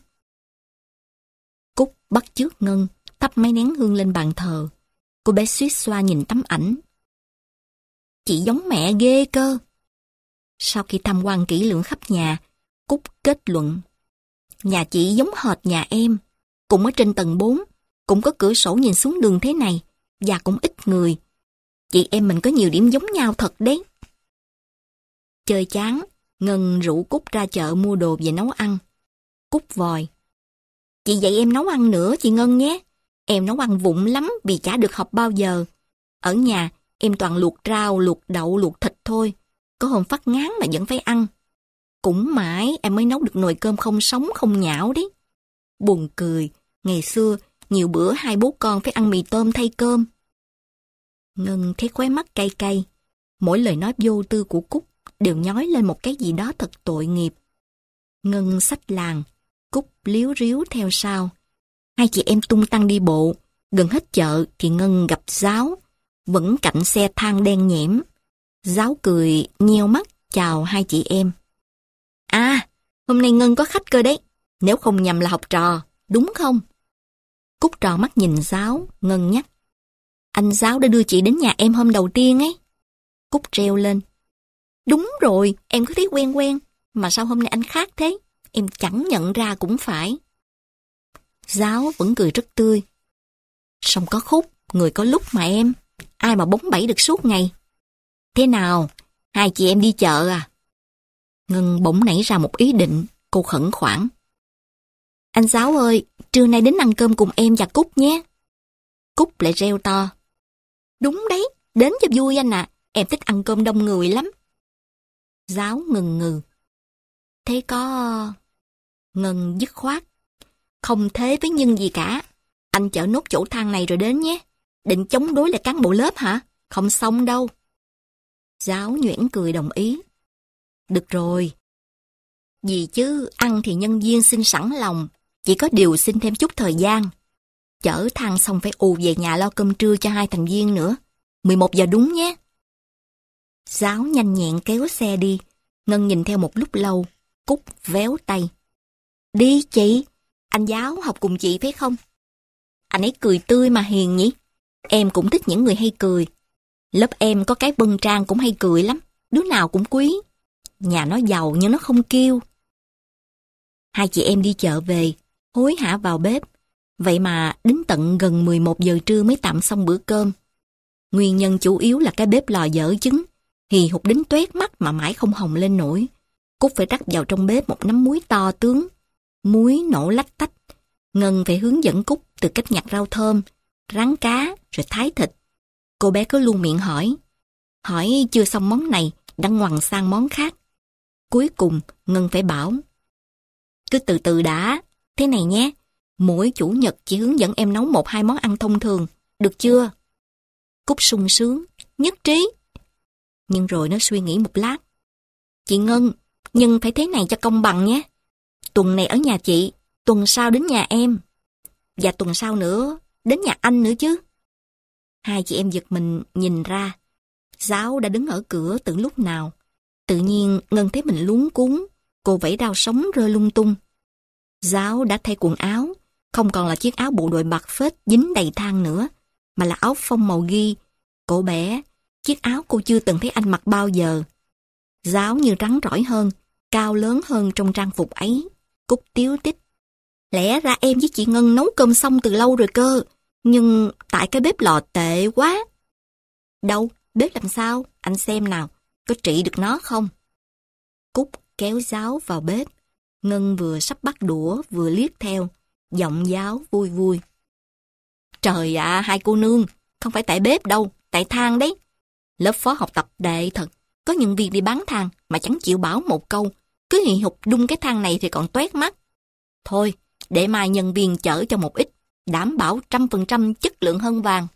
Speaker 1: Cúc bắt chước Ngân, thắp mấy nén hương lên bàn thờ. Cô bé suýt xoa nhìn tấm ảnh. Chị giống mẹ ghê cơ. Sau khi tham quan kỹ lưỡng khắp nhà, Cúc kết luận. Nhà chị giống hệt nhà em, cũng ở trên tầng bốn, cũng có cửa sổ nhìn xuống đường thế này, và cũng ít người. Chị em mình có nhiều điểm giống nhau thật đấy. Chơi chán, Ngân rủ Cúc ra chợ mua đồ về nấu ăn. Cúc vòi. Chị dạy em nấu ăn nữa chị Ngân nhé. Em nấu ăn vụng lắm vì chả được học bao giờ. Ở nhà, em toàn luộc rau, luộc đậu, luộc thịt thôi. Có hôm phát ngán mà vẫn phải ăn. Cũng mãi em mới nấu được nồi cơm không sống không nhão đấy. Buồn cười, ngày xưa nhiều bữa hai bố con phải ăn mì tôm thay cơm. Ngân thấy khóe mắt cay cay. Mỗi lời nói vô tư của Cúc đều nhói lên một cái gì đó thật tội nghiệp. Ngân xách làng, Cúc líu ríu theo sau. Hai chị em tung tăng đi bộ. Gần hết chợ thì Ngân gặp Giáo, vẫn cạnh xe than đen nhẽm. Giáo cười nheo mắt chào hai chị em. À, hôm nay Ngân có khách cơ đấy. Nếu không nhầm là học trò, đúng không? Cúc tròn mắt nhìn Giáo, Ngân nhắc. Anh Giáo đã đưa chị đến nhà em hôm đầu tiên ấy. Cúc treo lên. Đúng rồi, em có thấy quen quen. Mà sao hôm nay anh khác thế? Em chẳng nhận ra cũng phải. Giáo vẫn cười rất tươi. Song có khúc, người có lúc mà em. Ai mà bóng bẩy được suốt ngày. Thế nào, hai chị em đi chợ à? Ngân bỗng nảy ra một ý định, cô khẩn khoản. Anh Giáo ơi, trưa nay đến ăn cơm cùng em và Cúc nhé. Cúc lại reo to. Đúng đấy, đến cho vui anh ạ, à. Em thích ăn cơm đông người lắm. Giáo ngừng ngừ. Thế có... Ngân dứt khoát. Không thế với Nhân gì cả. Anh chở nốt chỗ than này rồi đến nhé. Định chống đối lại cán bộ lớp hả? Không xong đâu. Giáo nhuyễn cười đồng ý. Được rồi. Vì chứ ăn thì nhân viên xin sẵn lòng. Chỉ có điều xin thêm chút thời gian. Chở than xong phải ù về nhà lo cơm trưa cho hai thành viên nữa. mười một giờ đúng nhé. Giáo nhanh nhẹn kéo xe đi. Ngân nhìn theo một lúc lâu. Cúc véo tay. Đi chị. Anh Giáo học cùng chị phải không? Anh ấy cười tươi mà hiền nhỉ? Em cũng thích những người hay cười. Lớp em có cái Vân Trang cũng hay cười lắm. Đứa nào cũng quý. Nhà nó giàu nhưng nó không kiêu. Hai chị em đi chợ về, hối hả vào bếp. Vậy mà đến tận gần mười một giờ trưa mới tạm xong bữa cơm. Nguyên nhân chủ yếu là cái bếp lò dở trứng. Hì hục đến toét mắt mà mãi không hồng lên nổi. Cúc phải rắc vào trong bếp một nắm muối to tướng. Muối nổ lách tách. Ngân phải hướng dẫn Cúc từ cách nhặt rau thơm, rán cá, rồi thái thịt. Cô bé cứ luôn miệng hỏi. Hỏi chưa xong món này, đã ngoằn sang món khác. Cuối cùng, Ngân phải bảo. Cứ từ từ đã, thế này nhé. Mỗi chủ nhật chỉ hướng dẫn em nấu một hai món ăn thông thường, được chưa? Cúc sung sướng, nhất trí. Nhưng rồi nó suy nghĩ một lát. Chị Ngân, nhưng phải thế này cho công bằng nhé. Tuần này ở nhà chị, tuần sau đến nhà em. Và tuần sau nữa, đến nhà anh nữa chứ. Hai chị em giật mình nhìn ra. Giáo đã đứng ở cửa từ lúc nào. Tự nhiên Ngân thấy mình luống cuống. Cô vẫy rau sống rơi lung tung. Giáo đã thay quần áo. Không còn là chiếc áo bộ đội bạc phết dính đầy than nữa. Mà là áo phông màu ghi. Cổ bé. Chiếc áo cô chưa từng thấy anh mặc bao giờ. Giáo như rắn rỏi hơn. Cao lớn hơn trong trang phục ấy. Cúc tiếu tích. Lẽ ra em với chị Ngân nấu cơm xong từ lâu rồi cơ. Nhưng tại cái bếp lò tệ quá. Đâu, bếp làm sao? Anh xem nào, có trị được nó không? Cúc kéo Giáo vào bếp. Ngân vừa sắp bắt đũa vừa liếc theo. Giọng Giáo vui vui. Trời ạ, hai cô nương, không phải tại bếp đâu, tại than đấy. Lớp phó học tập đệ thật. Có nhân viên đi bán than mà chẳng chịu bảo một câu. Cứ hì hục đun cái than này thì còn toét mắt. Thôi, để mai nhân viên chở cho một ít. Đảm bảo trăm phần trăm chất lượng hơn vàng.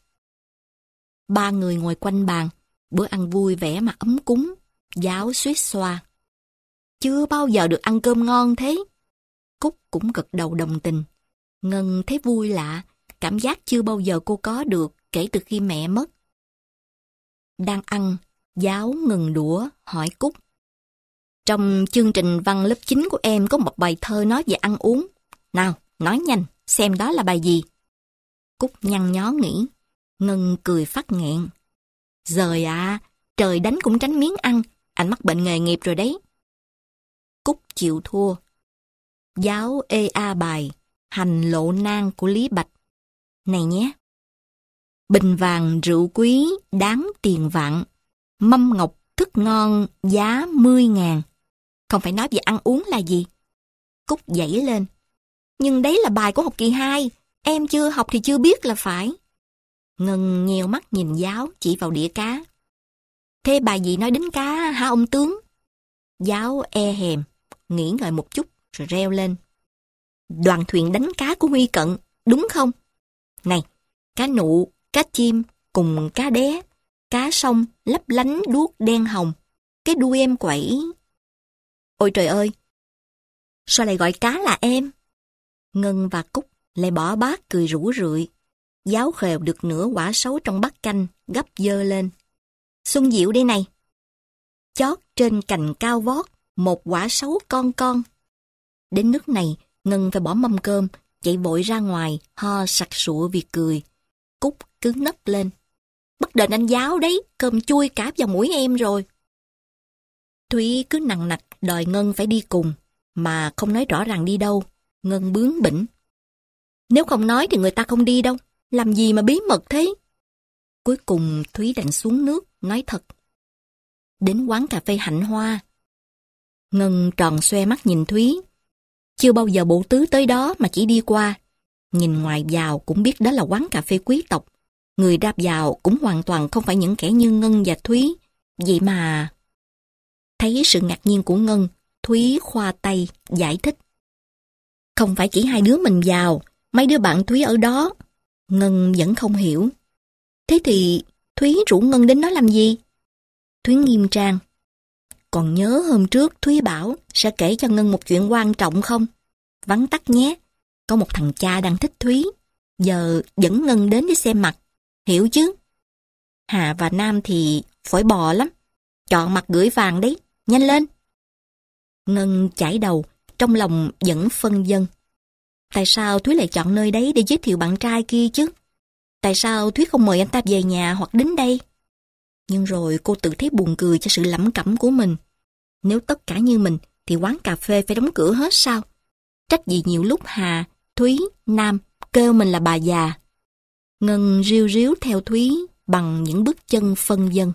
Speaker 1: Ba người ngồi quanh bàn, bữa ăn vui vẻ mà ấm cúng. Giáo suýt xoa. Chưa bao giờ được ăn cơm ngon thế. Cúc cũng gật đầu đồng tình. Ngân thấy vui lạ, cảm giác chưa bao giờ cô có được kể từ khi mẹ mất. Đang ăn, Giáo ngừng đũa, hỏi Cúc. Trong chương trình văn lớp chín của em có một bài thơ nói về ăn uống. Nào, nói nhanh, xem đó là bài gì? Cúc nhăn nhó nghĩ. Ngân cười phát nghẹn. Giời à, trời đánh cũng tránh miếng ăn, anh mắc bệnh nghề nghiệp rồi đấy. Cúc chịu thua. Giáo ê a bài Hành lộ nang của Lý Bạch. Này nhé. Bình vàng rượu quý đáng tiền vạn, mâm ngọc thức ngon giá mươi ngàn. Không phải nói về ăn uống là gì? Cúc dãy lên. Nhưng đấy là bài của học kỳ hai, em chưa học thì chưa biết là phải. Ngân nheo mắt nhìn Giáo chỉ vào đĩa cá. Thế bài gì nói đến cá hả ông tướng? Giáo e hèm, nghĩ ngợi một chút rồi reo lên. Đoàn thuyền đánh cá của Huy Cận, đúng không? Này, cá nụ, cá chim cùng cá đé, cá sông lấp lánh đuốc đen hồng, cái đuôi em quẩy. Ôi trời ơi, sao lại gọi cá là em? Ngân và Cúc lại bỏ bát cười rủ rượi. Giáo khều được nửa quả sấu trong bát canh, gấp dơ lên. Xuân Diệu đây này. Chót trên cành cao vót, một quả sấu con con. Đến nước này, Ngân phải bỏ mâm cơm, chạy vội ra ngoài, ho sặc sụa vì cười. Cúc cứ nấc lên. Bắt đền anh Giáo đấy, cơm chui cả vào mũi em rồi. Thúy cứ nằng nặc đòi Ngân phải đi cùng, mà không nói rõ ràng đi đâu. Ngân bướng bỉnh. Nếu không nói thì người ta không đi đâu, làm gì mà bí mật thế? Cuối cùng Thúy đành xuống nước, nói thật. Đến quán cà phê Hạnh Hoa. Ngân tròn xoe mắt nhìn Thúy. Chưa bao giờ bộ tứ tới đó mà chỉ đi qua. Nhìn ngoài vào cũng biết đó là quán cà phê quý tộc. Người ra vào cũng hoàn toàn không phải những kẻ như Ngân và Thúy. Vậy mà... Thấy sự ngạc nhiên của Ngân, Thúy khoa tay, giải thích. Không phải chỉ hai đứa mình vào, mấy đứa bạn Thúy ở đó. Ngân vẫn không hiểu. Thế thì Thúy rủ Ngân đến đó làm gì? Thúy nghiêm trang. Còn nhớ hôm trước Thúy bảo sẽ kể cho Ngân một chuyện quan trọng không? Vắn tắt nhé. Có một thằng cha đang thích Thúy. Giờ dẫn Ngân đến để xem mặt. Hiểu chứ? Hà và Nam thì phổi bò lắm. Chọn mặt gửi vàng đấy. Nhanh lên. Ngân chải đầu, trong lòng vẫn phân vân. Tại sao Thúy lại chọn nơi đấy để giới thiệu bạn trai kia chứ? Tại sao Thúy không mời anh ta về nhà hoặc đến đây? Nhưng rồi cô tự thấy buồn cười cho sự lẩm cẩm của mình. Nếu tất cả như mình thì quán cà phê phải đóng cửa hết sao? Trách gì nhiều lúc Hà, Thúy, Nam kêu mình là bà già. Ngân ríu ríu theo Thúy bằng những bước chân phân vân.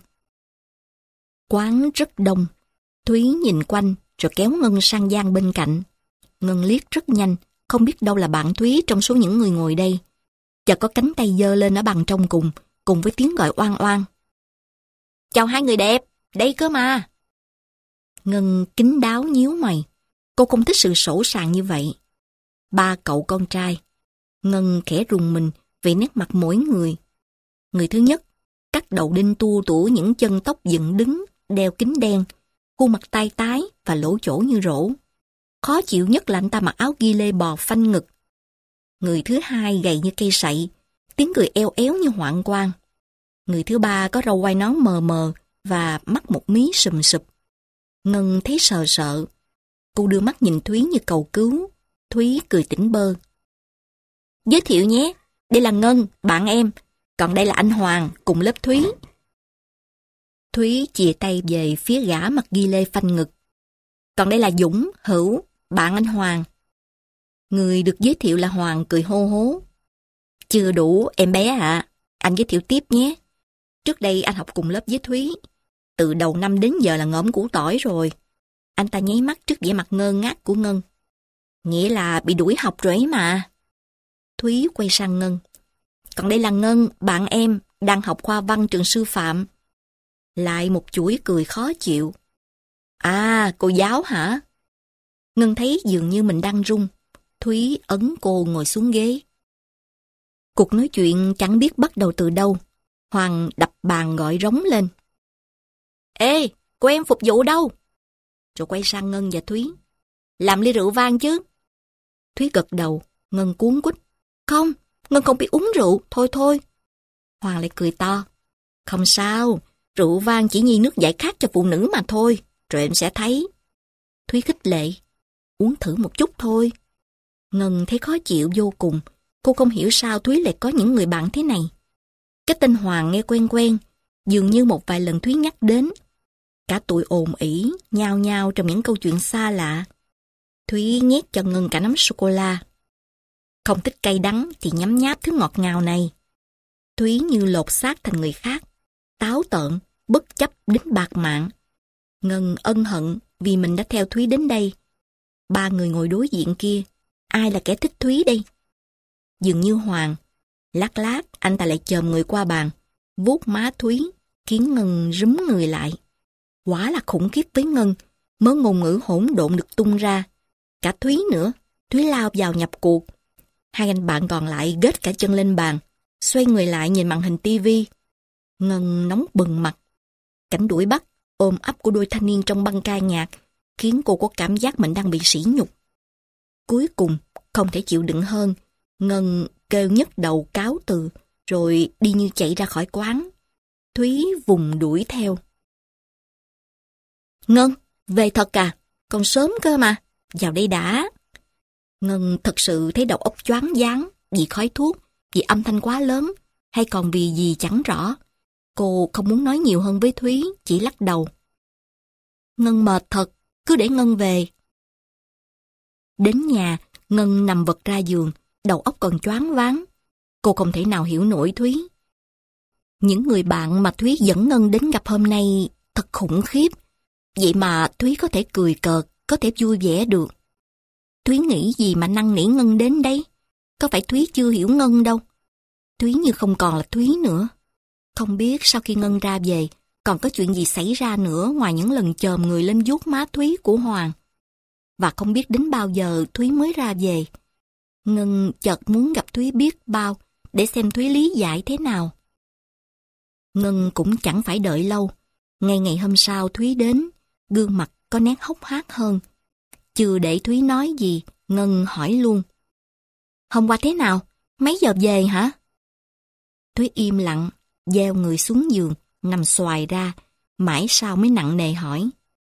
Speaker 1: Quán rất đông. Thúy nhìn quanh rồi kéo Ngân sang gian bên cạnh. Ngân liếc rất nhanh, không biết đâu là bạn Thúy trong số những người ngồi đây. Chợt có cánh tay giơ lên ở bàn trong cùng, cùng với tiếng gọi oan oan. Chào hai người đẹp, đây cơ mà. Ngân kín đáo nhíu mày. Cô không thích sự sỗ sàng như vậy. Ba cậu con trai. Ngân khẽ rùng mình vì nét mặt mỗi người. Người thứ nhất, cắt đầu đinh tua tủa những chân tóc dựng đứng, đeo kính đen, khuôn mặt tai tái và lỗ chỗ như rổ. Khó chịu nhất là anh ta mặc áo ghi lê bò phanh ngực. Người thứ hai gầy như cây sậy, tiếng cười eo éo như hoạn quan. Người thứ ba có râu quai nón mờ mờ và mắt một mí sùm sụp. Ngân thấy sợ sợ. Cô đưa mắt nhìn Thúy như cầu cứu. Thúy cười tỉnh bơ. Giới thiệu nhé, đây là Ngân, bạn em. Còn đây là anh Hoàng, cùng lớp Thúy. Thúy chìa tay về phía gã mặt ghi lê phanh ngực. Còn đây là Dũng, Hữu, bạn anh Hoàng. Người được giới thiệu là Hoàng cười hô hố. Chưa đủ, em bé ạ. À. Anh giới thiệu tiếp nhé. Trước đây anh học cùng lớp với Thúy. Từ đầu năm đến giờ là ngõm củ tỏi rồi. Anh ta nháy mắt trước vẻ mặt ngơ ngác của Ngân. Nghĩa là bị đuổi học rồi ấy mà. Thúy quay sang Ngân. Còn đây là Ngân, bạn em, đang học khoa văn trường sư phạm. Lại một chuỗi cười khó chịu. À, cô giáo hả? Ngân thấy dường như mình đang run. Thúy ấn cô ngồi xuống ghế. Cuộc nói chuyện chẳng biết bắt đầu từ đâu. Hoàng đập bàn gọi rống lên. Ê, cô em phục vụ đâu? Rồi quay sang Ngân và Thúy. Làm ly rượu vang chứ? Thúy gật đầu, Ngân cuống quýt. Không, Ngân không biết uống rượu, thôi thôi. Hoàng lại cười to. Không sao, Rượu vang chỉ như nước giải khát cho phụ nữ mà thôi, rồi em sẽ thấy. Thúy khích lệ. Uống thử một chút thôi. Ngân thấy khó chịu vô cùng. Cô không hiểu sao Thúy lại có những người bạn thế này. Cái tên Hoàng nghe quen quen, dường như một vài lần Thúy nhắc đến. Cả tụi ồn ỉ, nhao nhao trong những câu chuyện xa lạ. Thúy nhét cho Ngân cả nắm sô-cô-la. Không thích cay đắng thì nhấm nháp thứ ngọt ngào này. Thúy như lột xác thành người khác, táo tợn, bất chấp đến bạc mạng. Ngân ân hận vì mình đã theo Thúy đến đây. Ba người ngồi đối diện kia, ai là kẻ thích Thúy đây? Dường như Hoàng, lát lát anh ta lại chồm người qua bàn, vuốt má Thúy, khiến Ngân rúm người lại. Quả là khủng khiếp với Ngân, mớ ngôn ngữ hỗn độn được tung ra. Cả Thúy nữa, Thúy lao vào nhập cuộc. Hai anh bạn còn lại gết cả chân lên bàn, xoay người lại nhìn màn hình tivi. Ngân nóng bừng mặt. Cảnh đuổi bắt, ôm ấp của đôi thanh niên trong băng ca nhạc khiến cô có cảm giác mình đang bị sỉ nhục. Cuối cùng, không thể chịu đựng hơn, Ngân kêu nhức đầu cáo từ, rồi đi như chạy ra khỏi quán. Thúy vùng đuổi theo. Ngân, về thật à? Còn sớm cơ mà, vào đây đã. Ngân thật sự thấy đầu óc choáng váng vì khói thuốc, vì âm thanh quá lớn, hay còn vì gì chẳng rõ. Cô không muốn nói nhiều hơn với Thúy, chỉ lắc đầu. Ngân mệt thật, cứ để Ngân về. Đến nhà, Ngân nằm vật ra giường, đầu óc còn choáng váng. Cô không thể nào hiểu nổi Thúy. Những người bạn mà Thúy dẫn Ngân đến gặp hôm nay thật khủng khiếp. Vậy mà Thúy có thể cười cợt, có thể vui vẻ được. Thúy nghĩ gì mà năn nỉ Ngân đến đây? Có phải Thúy chưa hiểu Ngân đâu? Thúy như không còn là Thúy nữa. Không biết sau khi Ngân ra về, còn có chuyện gì xảy ra nữa ngoài những lần chồm người lên vuốt má Thúy của Hoàng. Và không biết đến bao giờ Thúy mới ra về. Ngân chợt muốn gặp Thúy biết bao, để xem Thúy lý giải thế nào. Ngân cũng chẳng phải đợi lâu. Ngay ngày hôm sau Thúy đến, gương mặt có nét hốc hác hơn. Chưa để Thúy nói gì, Ngân hỏi luôn. Hôm qua thế nào? Mấy giờ về hả? Thúy im lặng, gieo người xuống giường, nằm xoài ra, mãi sau mới nặng nề hỏi.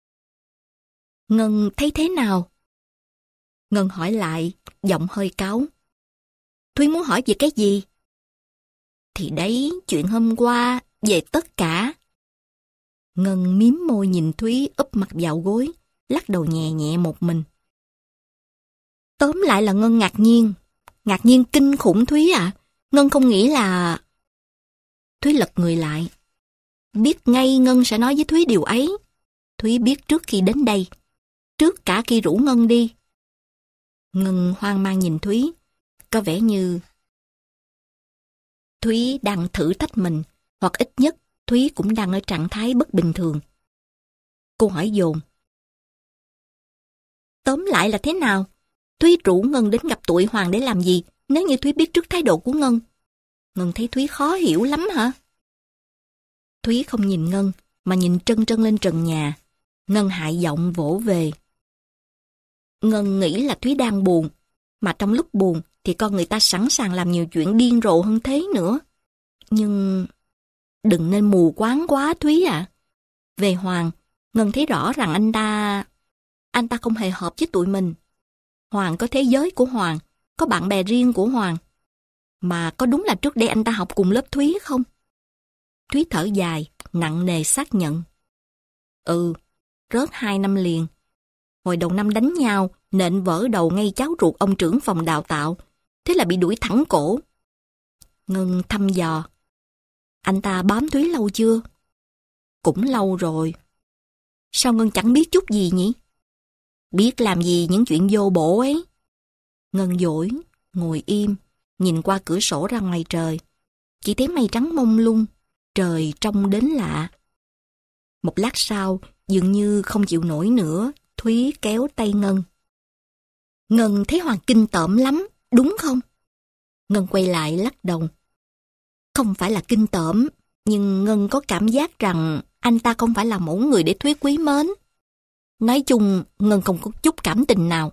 Speaker 1: Ngân thấy thế nào? Ngân hỏi lại, giọng hơi cáu. Thúy muốn hỏi về cái gì? Thì đấy, chuyện hôm qua, về tất cả. Ngân miếm môi nhìn Thúy úp mặt vào gối, lắc đầu nhẹ nhẹ một mình. Tóm lại là Ngân ngạc nhiên. Ngạc nhiên kinh khủng Thúy à. Ngân không nghĩ là... Thúy lật người lại. Biết ngay Ngân sẽ nói với Thúy điều ấy. Thúy biết trước khi đến đây. Trước cả khi rủ Ngân đi. Ngân hoang mang nhìn Thúy. Có vẻ như... Thúy đang thử thách mình. Hoặc ít nhất Thúy cũng đang ở trạng thái bất bình thường. Cô hỏi dồn. Tóm lại là thế nào? Thúy rủ Ngân đến gặp tụi Hoàng để làm gì, nếu như Thúy biết trước thái độ của Ngân? Ngân thấy Thúy khó hiểu lắm hả? Thúy không nhìn Ngân, mà nhìn trân trân lên trần nhà. Ngân hại giọng vỗ về. Ngân nghĩ là Thúy đang buồn, mà trong lúc buồn thì con người ta sẵn sàng làm nhiều chuyện điên rồ hơn thế nữa. Nhưng... đừng nên mù quáng quá Thúy à. Về Hoàng, Ngân thấy rõ rằng anh ta... Anh ta không hề hợp với tụi mình. Hoàng có thế giới của Hoàng, có bạn bè riêng của Hoàng. Mà có đúng là trước đây anh ta học cùng lớp Thúy không? Thúy thở dài, nặng nề xác nhận. Ừ, rớt hai năm liền. Hồi đầu năm đánh nhau, nện vỡ đầu ngay cháu ruột ông trưởng phòng đào tạo. Thế là bị đuổi thẳng cổ. Ngân thăm dò. Anh ta bám Thúy lâu chưa? Cũng lâu rồi. Sao Ngân chẳng biết chút gì nhỉ? Biết làm gì những chuyện vô bổ ấy. Ngân dỗi, ngồi im, nhìn qua cửa sổ ra ngoài trời. Chỉ thấy mây trắng mông lung, trời trông đến lạ. Một lát sau, dường như không chịu nổi nữa, Thúy kéo tay Ngân. Ngân thấy Hoàng kinh tởm lắm, đúng không? Ngân quay lại lắc đầu. Không phải là kinh tởm, nhưng Ngân có cảm giác rằng anh ta không phải là mẫu người để Thúy quý mến. Nói chung, Ngân không có chút cảm tình nào.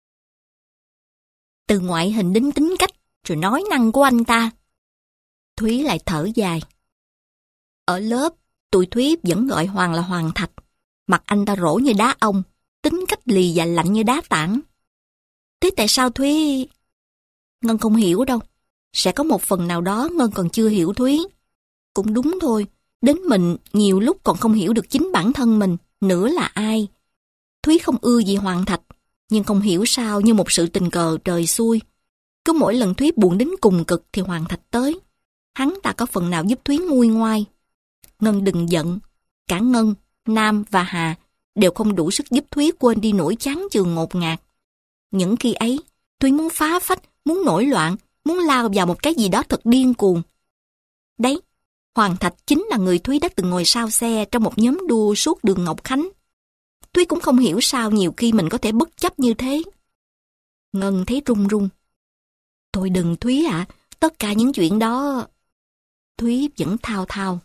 Speaker 1: Từ ngoại hình đến tính cách, rồi nói năng của anh ta. Thúy lại thở dài. Ở lớp, tụi Thúy vẫn gọi Hoàng là Hoàng Thạch. Mặt anh ta rỗ như đá ông, tính cách lì và lạnh như đá tảng. Thế tại sao Thúy... Ngân không hiểu đâu. Sẽ có một phần nào đó Ngân còn chưa hiểu Thúy. Cũng đúng thôi, đến mình nhiều lúc còn không hiểu được chính bản thân mình, nữa là ai. Thúy không ưa gì Hoàng Thạch, nhưng không hiểu sao như một sự tình cờ trời xui. Cứ mỗi lần Thúy buồn đến cùng cực thì Hoàng Thạch tới. Hắn ta có phần nào giúp Thúy nguôi ngoai. Ngân đừng giận. Cả Ngân, Nam và Hà đều không đủ sức giúp Thúy quên đi nỗi chán chường ngột ngạt. Những khi ấy, Thúy muốn phá phách, muốn nổi loạn, muốn lao vào một cái gì đó thật điên cuồng. Đấy, Hoàng Thạch chính là người Thúy đã từng ngồi sau xe trong một nhóm đua suốt đường Ngọc Khánh. Thúy cũng không hiểu sao nhiều khi mình có thể bất chấp như thế. Ngân thấy run run. Thôi đừng Thúy ạ, à, tất cả những chuyện đó... Thúy vẫn thao thao.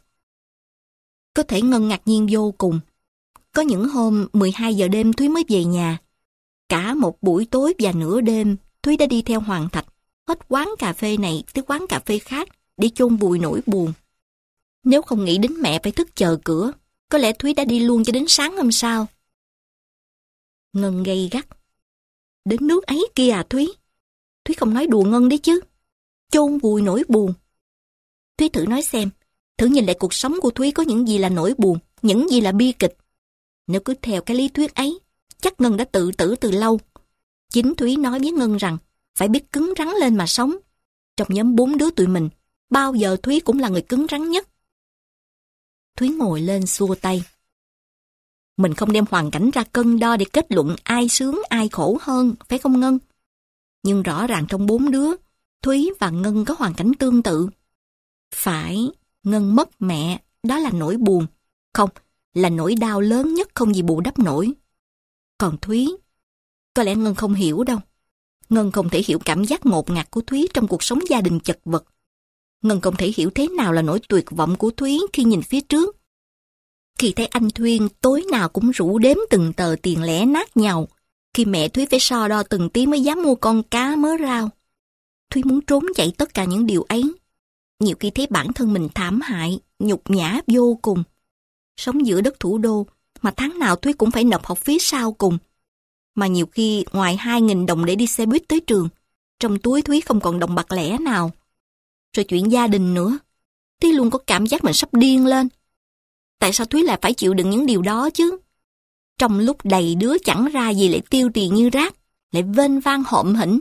Speaker 1: Có thể Ngân ngạc nhiên vô cùng. Có những hôm mười hai giờ đêm Thúy mới về nhà. Cả một buổi tối và nửa đêm, Thúy đã đi theo Hoàng Thạch, hết quán cà phê này tới quán cà phê khác để chôn vùi nỗi buồn. Nếu không nghĩ đến mẹ phải thức chờ cửa, có lẽ Thúy đã đi luôn cho đến sáng hôm sau. Ngân gay gắt. Đến nước ấy kia à Thúy? Thúy không nói đùa Ngân đấy chứ. Chôn vùi nỗi buồn. Thúy thử nói xem, thử nhìn lại cuộc sống của Thúy có những gì là nỗi buồn, những gì là bi kịch. Nếu cứ theo cái lý thuyết ấy, chắc Ngân đã tự tử từ lâu. Chính Thúy nói với Ngân rằng phải biết cứng rắn lên mà sống. Trong nhóm bốn đứa tụi mình, bao giờ Thúy cũng là người cứng rắn nhất. Thúy ngồi lên xua tay. Mình không đem hoàn cảnh ra cân đo để kết luận ai sướng ai khổ hơn, phải không Ngân? Nhưng rõ ràng trong bốn đứa, Thúy và Ngân có hoàn cảnh tương tự. Phải, Ngân mất mẹ, đó là nỗi buồn. Không, là nỗi đau lớn nhất không gì bù đắp nổi. Còn Thúy, có lẽ Ngân không hiểu đâu. Ngân không thể hiểu cảm giác ngột ngạt của Thúy trong cuộc sống gia đình chật vật. Ngân không thể hiểu thế nào là nỗi tuyệt vọng của Thúy khi nhìn phía trước. Khi thấy anh Thuyên tối nào cũng rủ đếm từng tờ tiền lẻ nát nhàu, khi mẹ Thúy phải so đo từng tí mới dám mua con cá mớ rau. Thúy muốn trốn chạy tất cả những điều ấy. Nhiều khi thấy bản thân mình thảm hại, nhục nhã vô cùng. Sống giữa đất thủ đô, mà tháng nào Thúy cũng phải nộp học phí sau cùng. Mà nhiều khi ngoài hai nghìn đồng để đi xe buýt tới trường, trong túi Thúy không còn đồng bạc lẻ nào. Rồi chuyện gia đình nữa, Thúy luôn có cảm giác mình sắp điên lên. Tại sao Thúy lại phải chịu đựng những điều đó chứ? Trong lúc đầy đứa chẳng ra gì lại tiêu tiền như rác, lại vênh vang hộm hỉnh.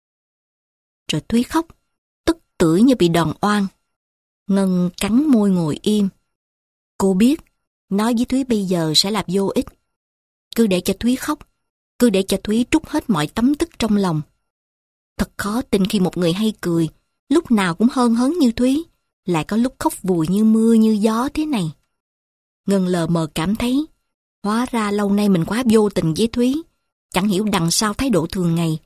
Speaker 1: Rồi Thúy khóc, tức tưởi như bị đòn oan. Ngân cắn môi ngồi im. Cô biết, nói với Thúy bây giờ sẽ là vô ích. Cứ để cho Thúy khóc, cứ để cho Thúy trút hết mọi tấm tức trong lòng. Thật khó tin khi một người hay cười, lúc nào cũng hân hớn như Thúy, lại có lúc khóc vùi như mưa như gió thế này. Ngân lờ mờ cảm thấy, hóa ra lâu nay mình quá vô tình với Thúy, chẳng hiểu đằng sau thái độ thường ngày.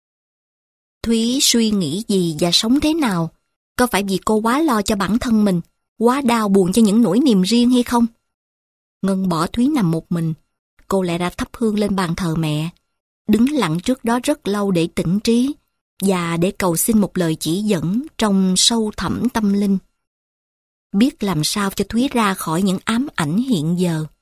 Speaker 1: Thúy suy nghĩ gì và sống thế nào? Có phải vì cô quá lo cho bản thân mình, quá đau buồn cho những nỗi niềm riêng hay không? Ngân bỏ Thúy nằm một mình, cô lại ra thắp hương lên bàn thờ mẹ, đứng lặng trước đó rất lâu để tỉnh trí và để cầu xin một lời chỉ dẫn trong sâu thẳm tâm linh. Biết làm sao cho Thúy ra khỏi những ám ảnh hiện giờ.